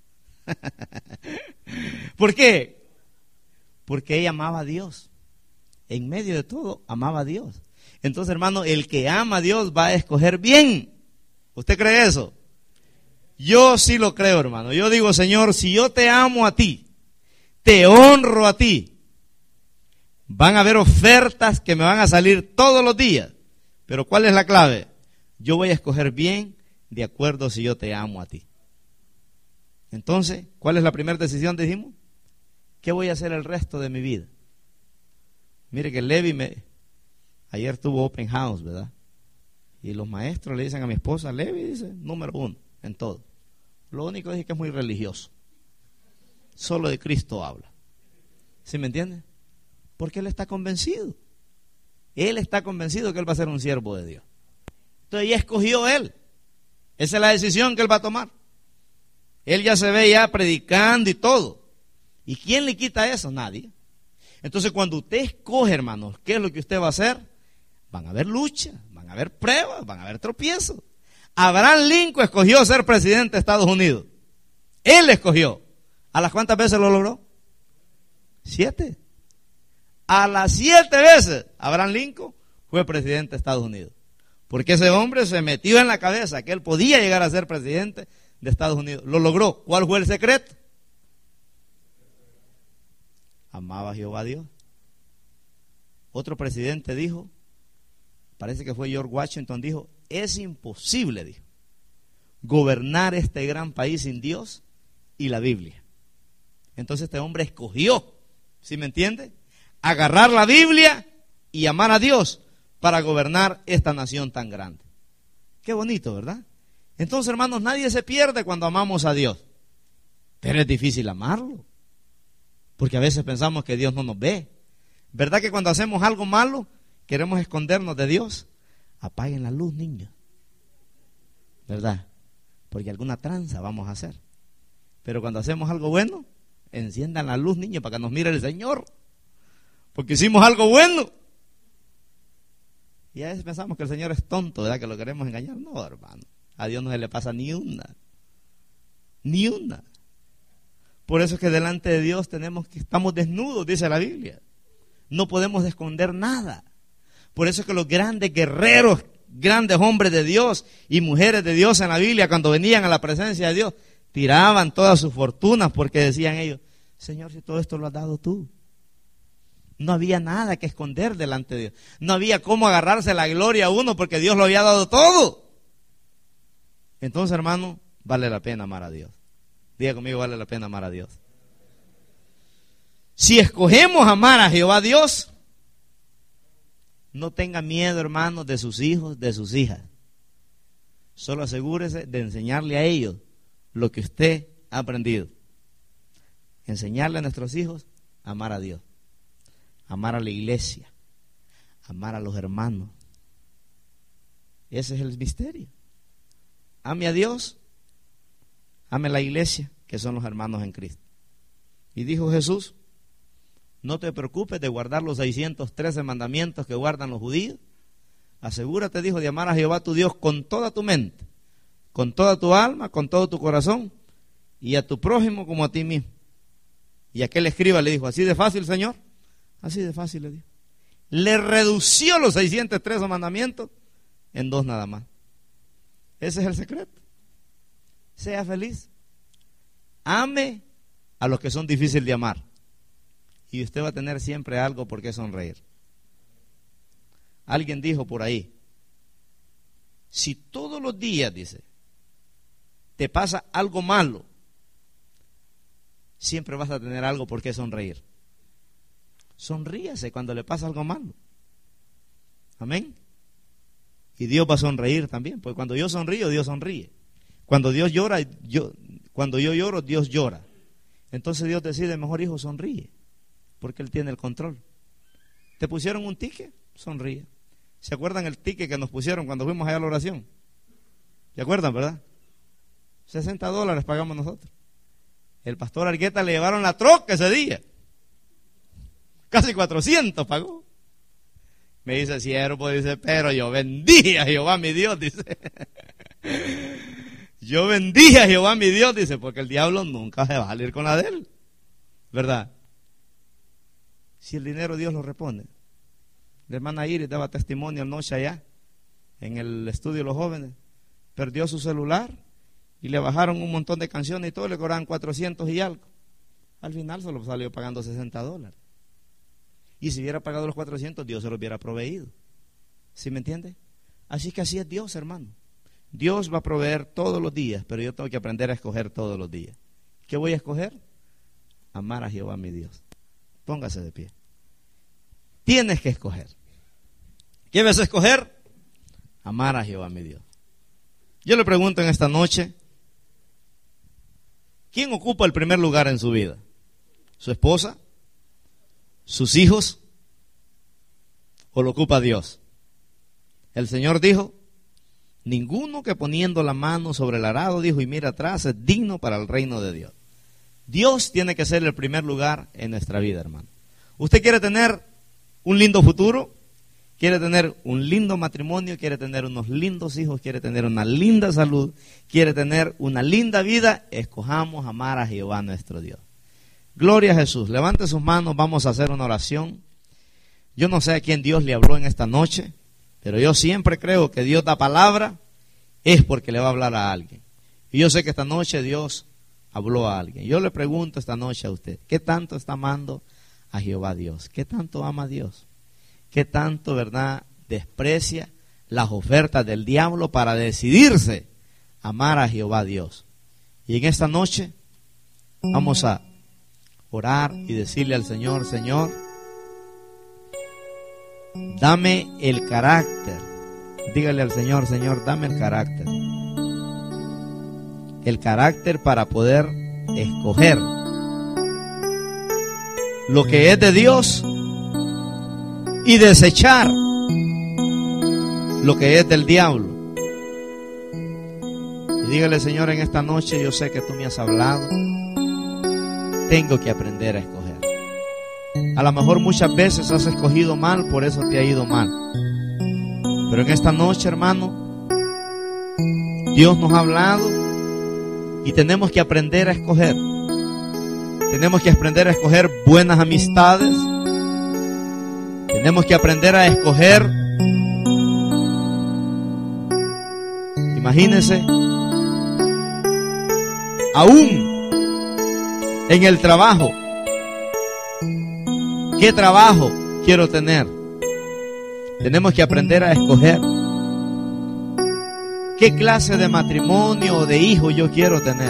¿Por qué? Porque ella amaba a Dios. En medio de todo, amaba a Dios. Entonces, hermano, el que ama a Dios va a escoger bien. ¿Usted cree eso? Yo sí lo creo, hermano. Yo digo, Señor, si yo te amo a ti, te honro a ti, van a haber ofertas que me van a salir todos los días. Pero ¿cuál es la clave? Yo voy a escoger bien de acuerdo si yo te amo a ti. Entonces, ¿cuál es la primera decisión? Dijimos, ¿qué voy a hacer el resto de mi vida? Mire que Levi me, ayer tuvo open house, ¿verdad? Y los maestros le dicen a mi esposa, Levi dice, número uno en todo. Lo único es que es muy religioso. Solo de Cristo habla. ¿Sí me entiende? Porque él está convencido. Él está convencido que él va a ser un siervo de Dios. Entonces ya escogió él. Esa es la decisión que él va a tomar. Él ya se ve ya predicando y todo. ¿Y quién le quita eso? Nadie. Entonces cuando usted escoge, hermanos, ¿qué es lo que usted va a hacer? Van a haber luchas, van a haber pruebas, van a haber tropiezos. Abraham Lincoln escogió ser presidente de Estados Unidos. Él escogió. ¿A las cuántas veces lo logró? Siete. A las siete veces Abraham Lincoln fue presidente de Estados Unidos. Porque ese hombre se metió en la cabeza que él podía llegar a ser presidente de Estados Unidos. Lo logró. ¿Cuál fue el secreto? Amaba a Jehová Dios. Otro presidente dijo, parece que fue George Washington, dijo, es imposible, dijo, gobernar este gran país sin Dios y la Biblia. Entonces este hombre escogió, ¿sí me entiende? Agarrar la Biblia y amar a Dios para gobernar esta nación tan grande. Qué bonito, ¿verdad? Entonces, hermanos, nadie se pierde cuando amamos a Dios. Pero es difícil amarlo, porque a veces pensamos que Dios no nos ve. ¿Verdad que cuando hacemos algo malo queremos escondernos de Dios? Apaguen la luz, niños, ¿verdad? Porque alguna tranza vamos a hacer. Pero cuando hacemos algo bueno, enciendan la luz, niños, para que nos mire el Señor, porque hicimos algo bueno. Y a veces pensamos que el Señor es tonto, ¿verdad? Que lo queremos engañar. No, hermano, a Dios no se le pasa ni una, ni una. Por eso es que delante de Dios tenemos que estamos desnudos, dice la Biblia. No podemos esconder nada. Por eso es que los grandes guerreros, grandes hombres de Dios y mujeres de Dios en la Biblia, cuando venían a la presencia de Dios, tiraban todas sus fortunas, porque decían ellos: Señor, si todo esto lo has dado tú. No había nada que esconder delante de Dios. No había cómo agarrarse la gloria a uno, porque Dios lo había dado todo. Entonces, hermano, vale la pena amar a Dios. Diga conmigo, vale la pena amar a Dios. Si escogemos amar a Jehová Dios, no tenga miedo, hermano, de sus hijos, de sus hijas. Solo asegúrese de enseñarle a ellos lo que usted ha aprendido. Enseñarle a nuestros hijos a amar a Dios, amar a la iglesia, amar a los hermanos. Ese es el misterio. Ame a Dios, ame a la iglesia, que son los hermanos en Cristo. Y dijo Jesús: no te preocupes de guardar los seiscientos trece mandamientos que guardan los judíos. Asegúrate, dijo, de amar a Jehová tu Dios con toda tu mente, con toda tu alma, con todo tu corazón, y a tu prójimo como a ti mismo. Y aquel escriba le dijo: ¿así de fácil, Señor? Así de fácil, le dijo. Le redució los seiscientos trece mandamientos en dos nada más. Ese es el secreto. Sea feliz. Ame a los que son difíciles de amar. Y usted va a tener siempre algo por qué sonreír. Alguien dijo por ahí: si todos los días, dice, te pasa algo malo, siempre vas a tener algo por qué sonreír. Sonríase cuando le pasa algo malo. Amén. Y Dios va a sonreír también, porque cuando yo sonrío, Dios sonríe. Cuando Dios llora, yo, cuando yo lloro, Dios llora. Entonces Dios decide: mejor, hijo, sonríe, porque Él tiene el control. ¿Te pusieron un ticket? Sonríe. ¿Se acuerdan el ticket que nos pusieron cuando fuimos allá a la oración? ¿Se acuerdan, verdad? sesenta dólares pagamos nosotros. El pastor Argueta le llevaron la troca ese día. Casi cuatrocientos pagó. Me dice: siervo, dice, pero yo bendí a Jehová mi Dios, dice. Yo bendí a Jehová mi Dios, dice, porque el diablo nunca se va a salir con la de él, ¿verdad? Si el dinero Dios lo repone. La hermana Iris daba testimonio anoche allá, en el estudio de los jóvenes. Perdió su celular y le bajaron un montón de canciones y todo, le cobraban cuatrocientos y algo. Al final solo salió pagando sesenta dólares. Y si hubiera pagado los cuatrocientos, Dios se los hubiera proveído. ¿Sí me entiende? Así que así es Dios, hermano. Dios va a proveer todos los días, pero yo tengo que aprender a escoger todos los días. ¿Qué voy a escoger? Amar a Jehová mi Dios. Póngase de pie. Tienes que escoger. ¿Qué vas a escoger? Amar a Jehová mi Dios. Yo le pregunto en esta noche: ¿quién ocupa el primer lugar en su vida? ¿Su esposa? ¿Sus hijos? ¿O lo ocupa Dios? El Señor dijo: ninguno que poniendo la mano sobre el arado, dijo, y mira atrás, es digno para el reino de Dios. Dios tiene que ser el primer lugar en nuestra vida, hermano. ¿Usted quiere tener un lindo futuro? ¿Quiere tener un lindo matrimonio? ¿Quiere tener unos lindos hijos? ¿Quiere tener una linda salud? ¿Quiere tener una linda vida? Escojamos amar a Jehová nuestro Dios. Gloria a Jesús. Levante sus manos, vamos a hacer una oración. Yo no sé a quién Dios le habló en esta noche, pero yo siempre creo que Dios da palabra es porque le va a hablar a alguien. Y yo sé que esta noche Dios habló a alguien. Yo le pregunto esta noche a usted: ¿qué tanto está amando a Jehová Dios? ¿Qué tanto ama a Dios? ¿Qué tanto, verdad, desprecia las ofertas del diablo para decidirse amar a Jehová Dios. Y en esta noche vamos a orar y decirle al Señor: Señor, dame el carácter. Dígale al Señor: Señor, dame el carácter. El carácter para poder escoger lo que es de Dios y desechar lo que es del diablo. Y dígale: Señor, en esta noche yo sé que tú me has hablado. Tengo que aprender a escoger. A lo mejor muchas veces has escogido mal, por eso te ha ido mal. Pero en esta noche, hermano, Dios nos ha hablado y tenemos que aprender a escoger. Tenemos que aprender a escoger buenas amistades. Tenemos que aprender a escoger. Imagínense, aún en el trabajo, ¿qué trabajo quiero tener? Tenemos que aprender a escoger qué clase de matrimonio o de hijo yo quiero tener.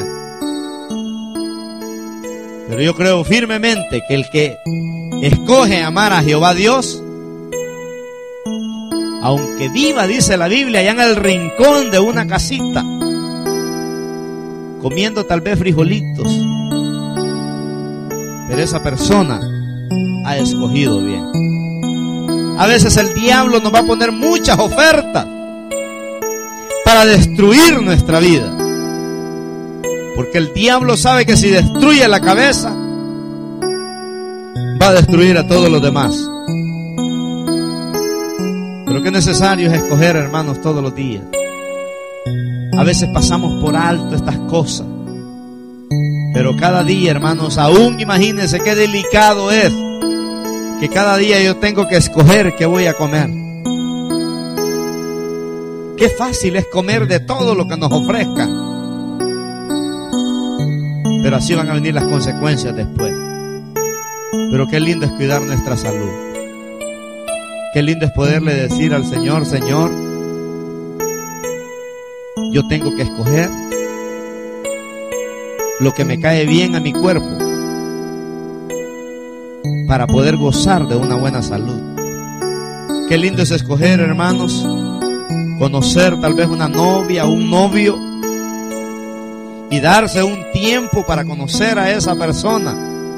Pero yo creo firmemente que el que escoge amar a Jehová Dios, aunque viva, dice la Biblia, allá en el rincón de una casita, comiendo tal vez frijolitos, pero esa persona ha escogido bien. A veces el diablo nos va a poner muchas ofertas para destruir nuestra vida, porque el diablo sabe que si destruye la cabeza, va a destruir a todos los demás. Pero qué necesario es escoger, hermanos, todos los días. A veces pasamos por alto estas cosas, pero cada día, hermanos, aún imagínense qué delicado es que cada día yo tengo que escoger qué voy a comer. Qué fácil es comer de todo lo que nos ofrezca, pero así van a venir las consecuencias después. Pero qué lindo es cuidar nuestra salud. Qué lindo es poderle decir al Señor: Señor, yo tengo que escoger lo que me cae bien a mi cuerpo para poder gozar de una buena salud. Qué lindo es escoger, hermanos, conocer tal vez una novia o un novio y darse un tiempo para conocer a esa persona.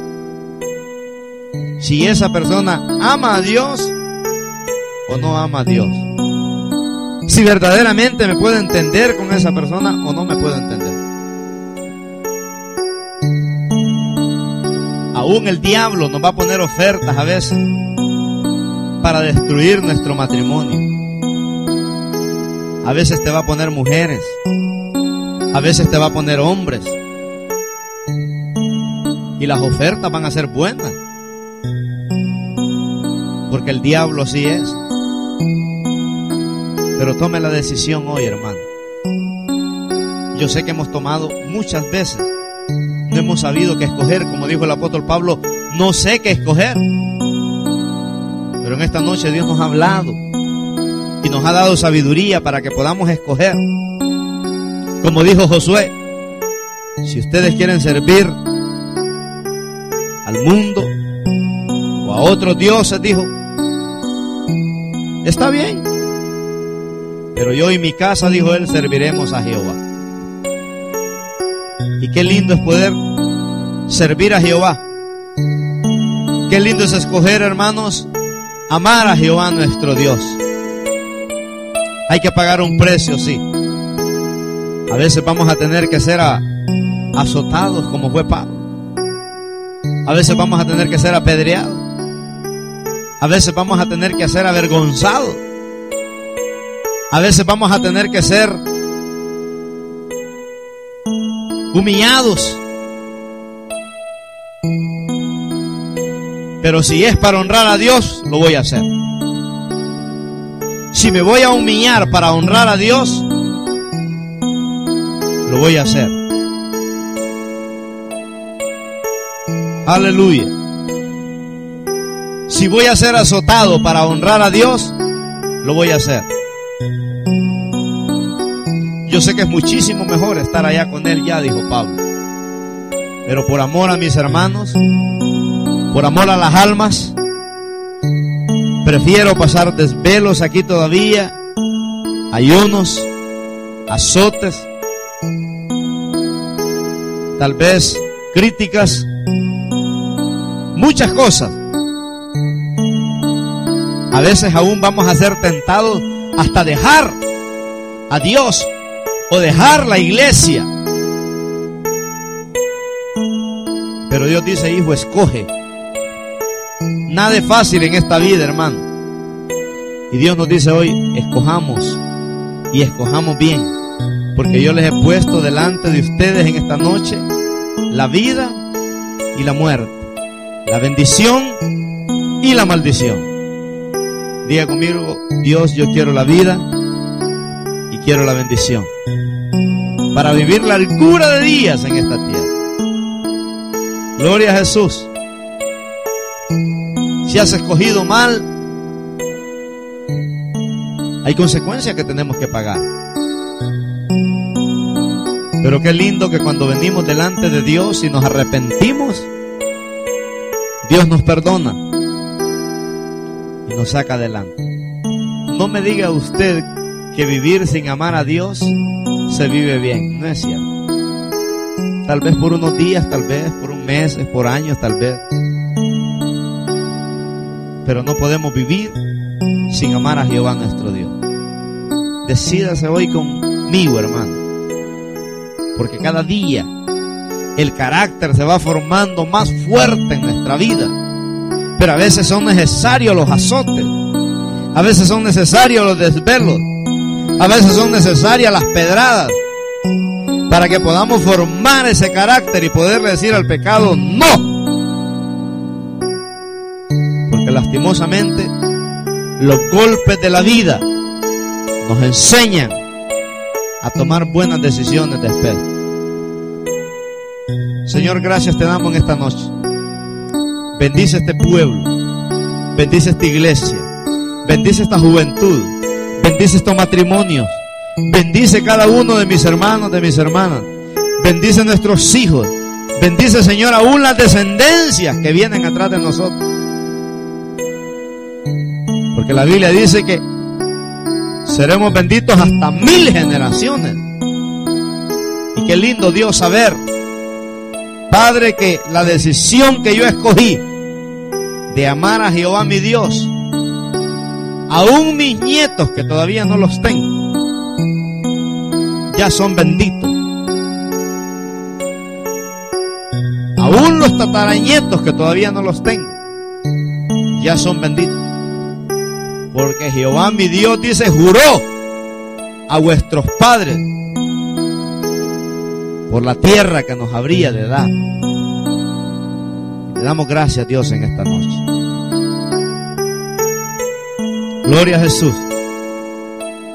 Si esa persona ama a Dios o no ama a Dios. Si verdaderamente me puedo entender con esa persona o no me puedo entender. Aún el diablo nos va a poner ofertas a veces para destruir nuestro matrimonio. A veces te va a poner mujeres, a veces te va a poner hombres, y las ofertas van a ser buenas, porque el diablo así es. Pero tome la decisión hoy, hermano. Yo sé que hemos tomado muchas veces, no hemos sabido qué escoger, como dijo el apóstol Pablo: no sé qué escoger. Pero en esta noche Dios nos ha hablado y nos ha dado sabiduría para que podamos escoger. Como dijo Josué: si ustedes quieren servir al mundo o a otros dioses, dijo, está bien, pero yo y mi casa, dijo él, serviremos a Jehová. Y qué lindo es poder servir a Jehová. Qué lindo es escoger, hermanos, amar a Jehová nuestro Dios. Hay que pagar un precio, sí. A veces vamos a tener que ser a, azotados como fue Pablo. A veces vamos a tener que ser apedreados. A veces vamos a tener que ser avergonzados. A veces vamos a tener que ser humillados. Pero si es para honrar a Dios, lo voy a hacer. Si me voy a humillar para honrar a Dios, lo voy a hacer. Aleluya. Si voy a ser azotado para honrar a Dios, lo voy a hacer. Yo sé que es muchísimo mejor estar allá con Él ya, dijo Pablo. Pero por amor a mis hermanos, por amor a las almas, prefiero pasar desvelos aquí todavía, ayunos, azotes, tal vez críticas, muchas cosas. A veces aún vamos a ser tentados hasta dejar a Dios o dejar la iglesia. Pero Dios dice, hijo, escoge. Nada es fácil en esta vida, hermano. Y Dios nos dice hoy, escojamos y escojamos bien, porque yo les he puesto delante de ustedes en esta noche la vida y la muerte, la bendición y la maldición. Diga conmigo, Dios, yo quiero la vida y quiero la bendición para vivir la largura de días en esta tierra. Gloria a Jesús. Si has escogido mal, hay consecuencias que tenemos que pagar. Pero qué lindo que cuando venimos delante de Dios y nos arrepentimos, Dios nos perdona y nos saca adelante. No me diga usted que vivir sin amar a Dios se vive bien. No es cierto. Tal vez por unos días, tal vez por un mes, por años, tal vez. Pero no podemos vivir sin amar a Jehová nuestro Dios. Decídase hoy conmigo, hermano, porque cada día el carácter se va formando más fuerte en nuestra vida. Pero a veces son necesarios los azotes, a veces son necesarios los desvelos, a veces son necesarias las pedradas, para que podamos formar ese carácter y poderle decir al pecado no. Porque lastimosamente los golpes de la vida nos enseñan a tomar buenas decisiones después. Señor, gracias te damos en esta noche. Bendice este pueblo, bendice esta iglesia, bendice esta juventud, bendice estos matrimonios, bendice cada uno de mis hermanos, de mis hermanas, bendice nuestros hijos, bendice, Señor, aún las descendencias que vienen atrás de nosotros. Porque la Biblia dice que seremos benditos hasta mil generaciones. Y qué lindo, Dios, saber, Padre, que la decisión que yo escogí de amar a Jehová mi Dios, aún mis nietos que todavía no los tengo, ya son benditos. Aún los tataranietos que todavía no los tengo, ya son benditos. Porque Jehová mi Dios dice, juró a vuestros padres por la tierra que nos habría de dar. Le damos gracias a Dios en esta noche. Gloria a Jesús.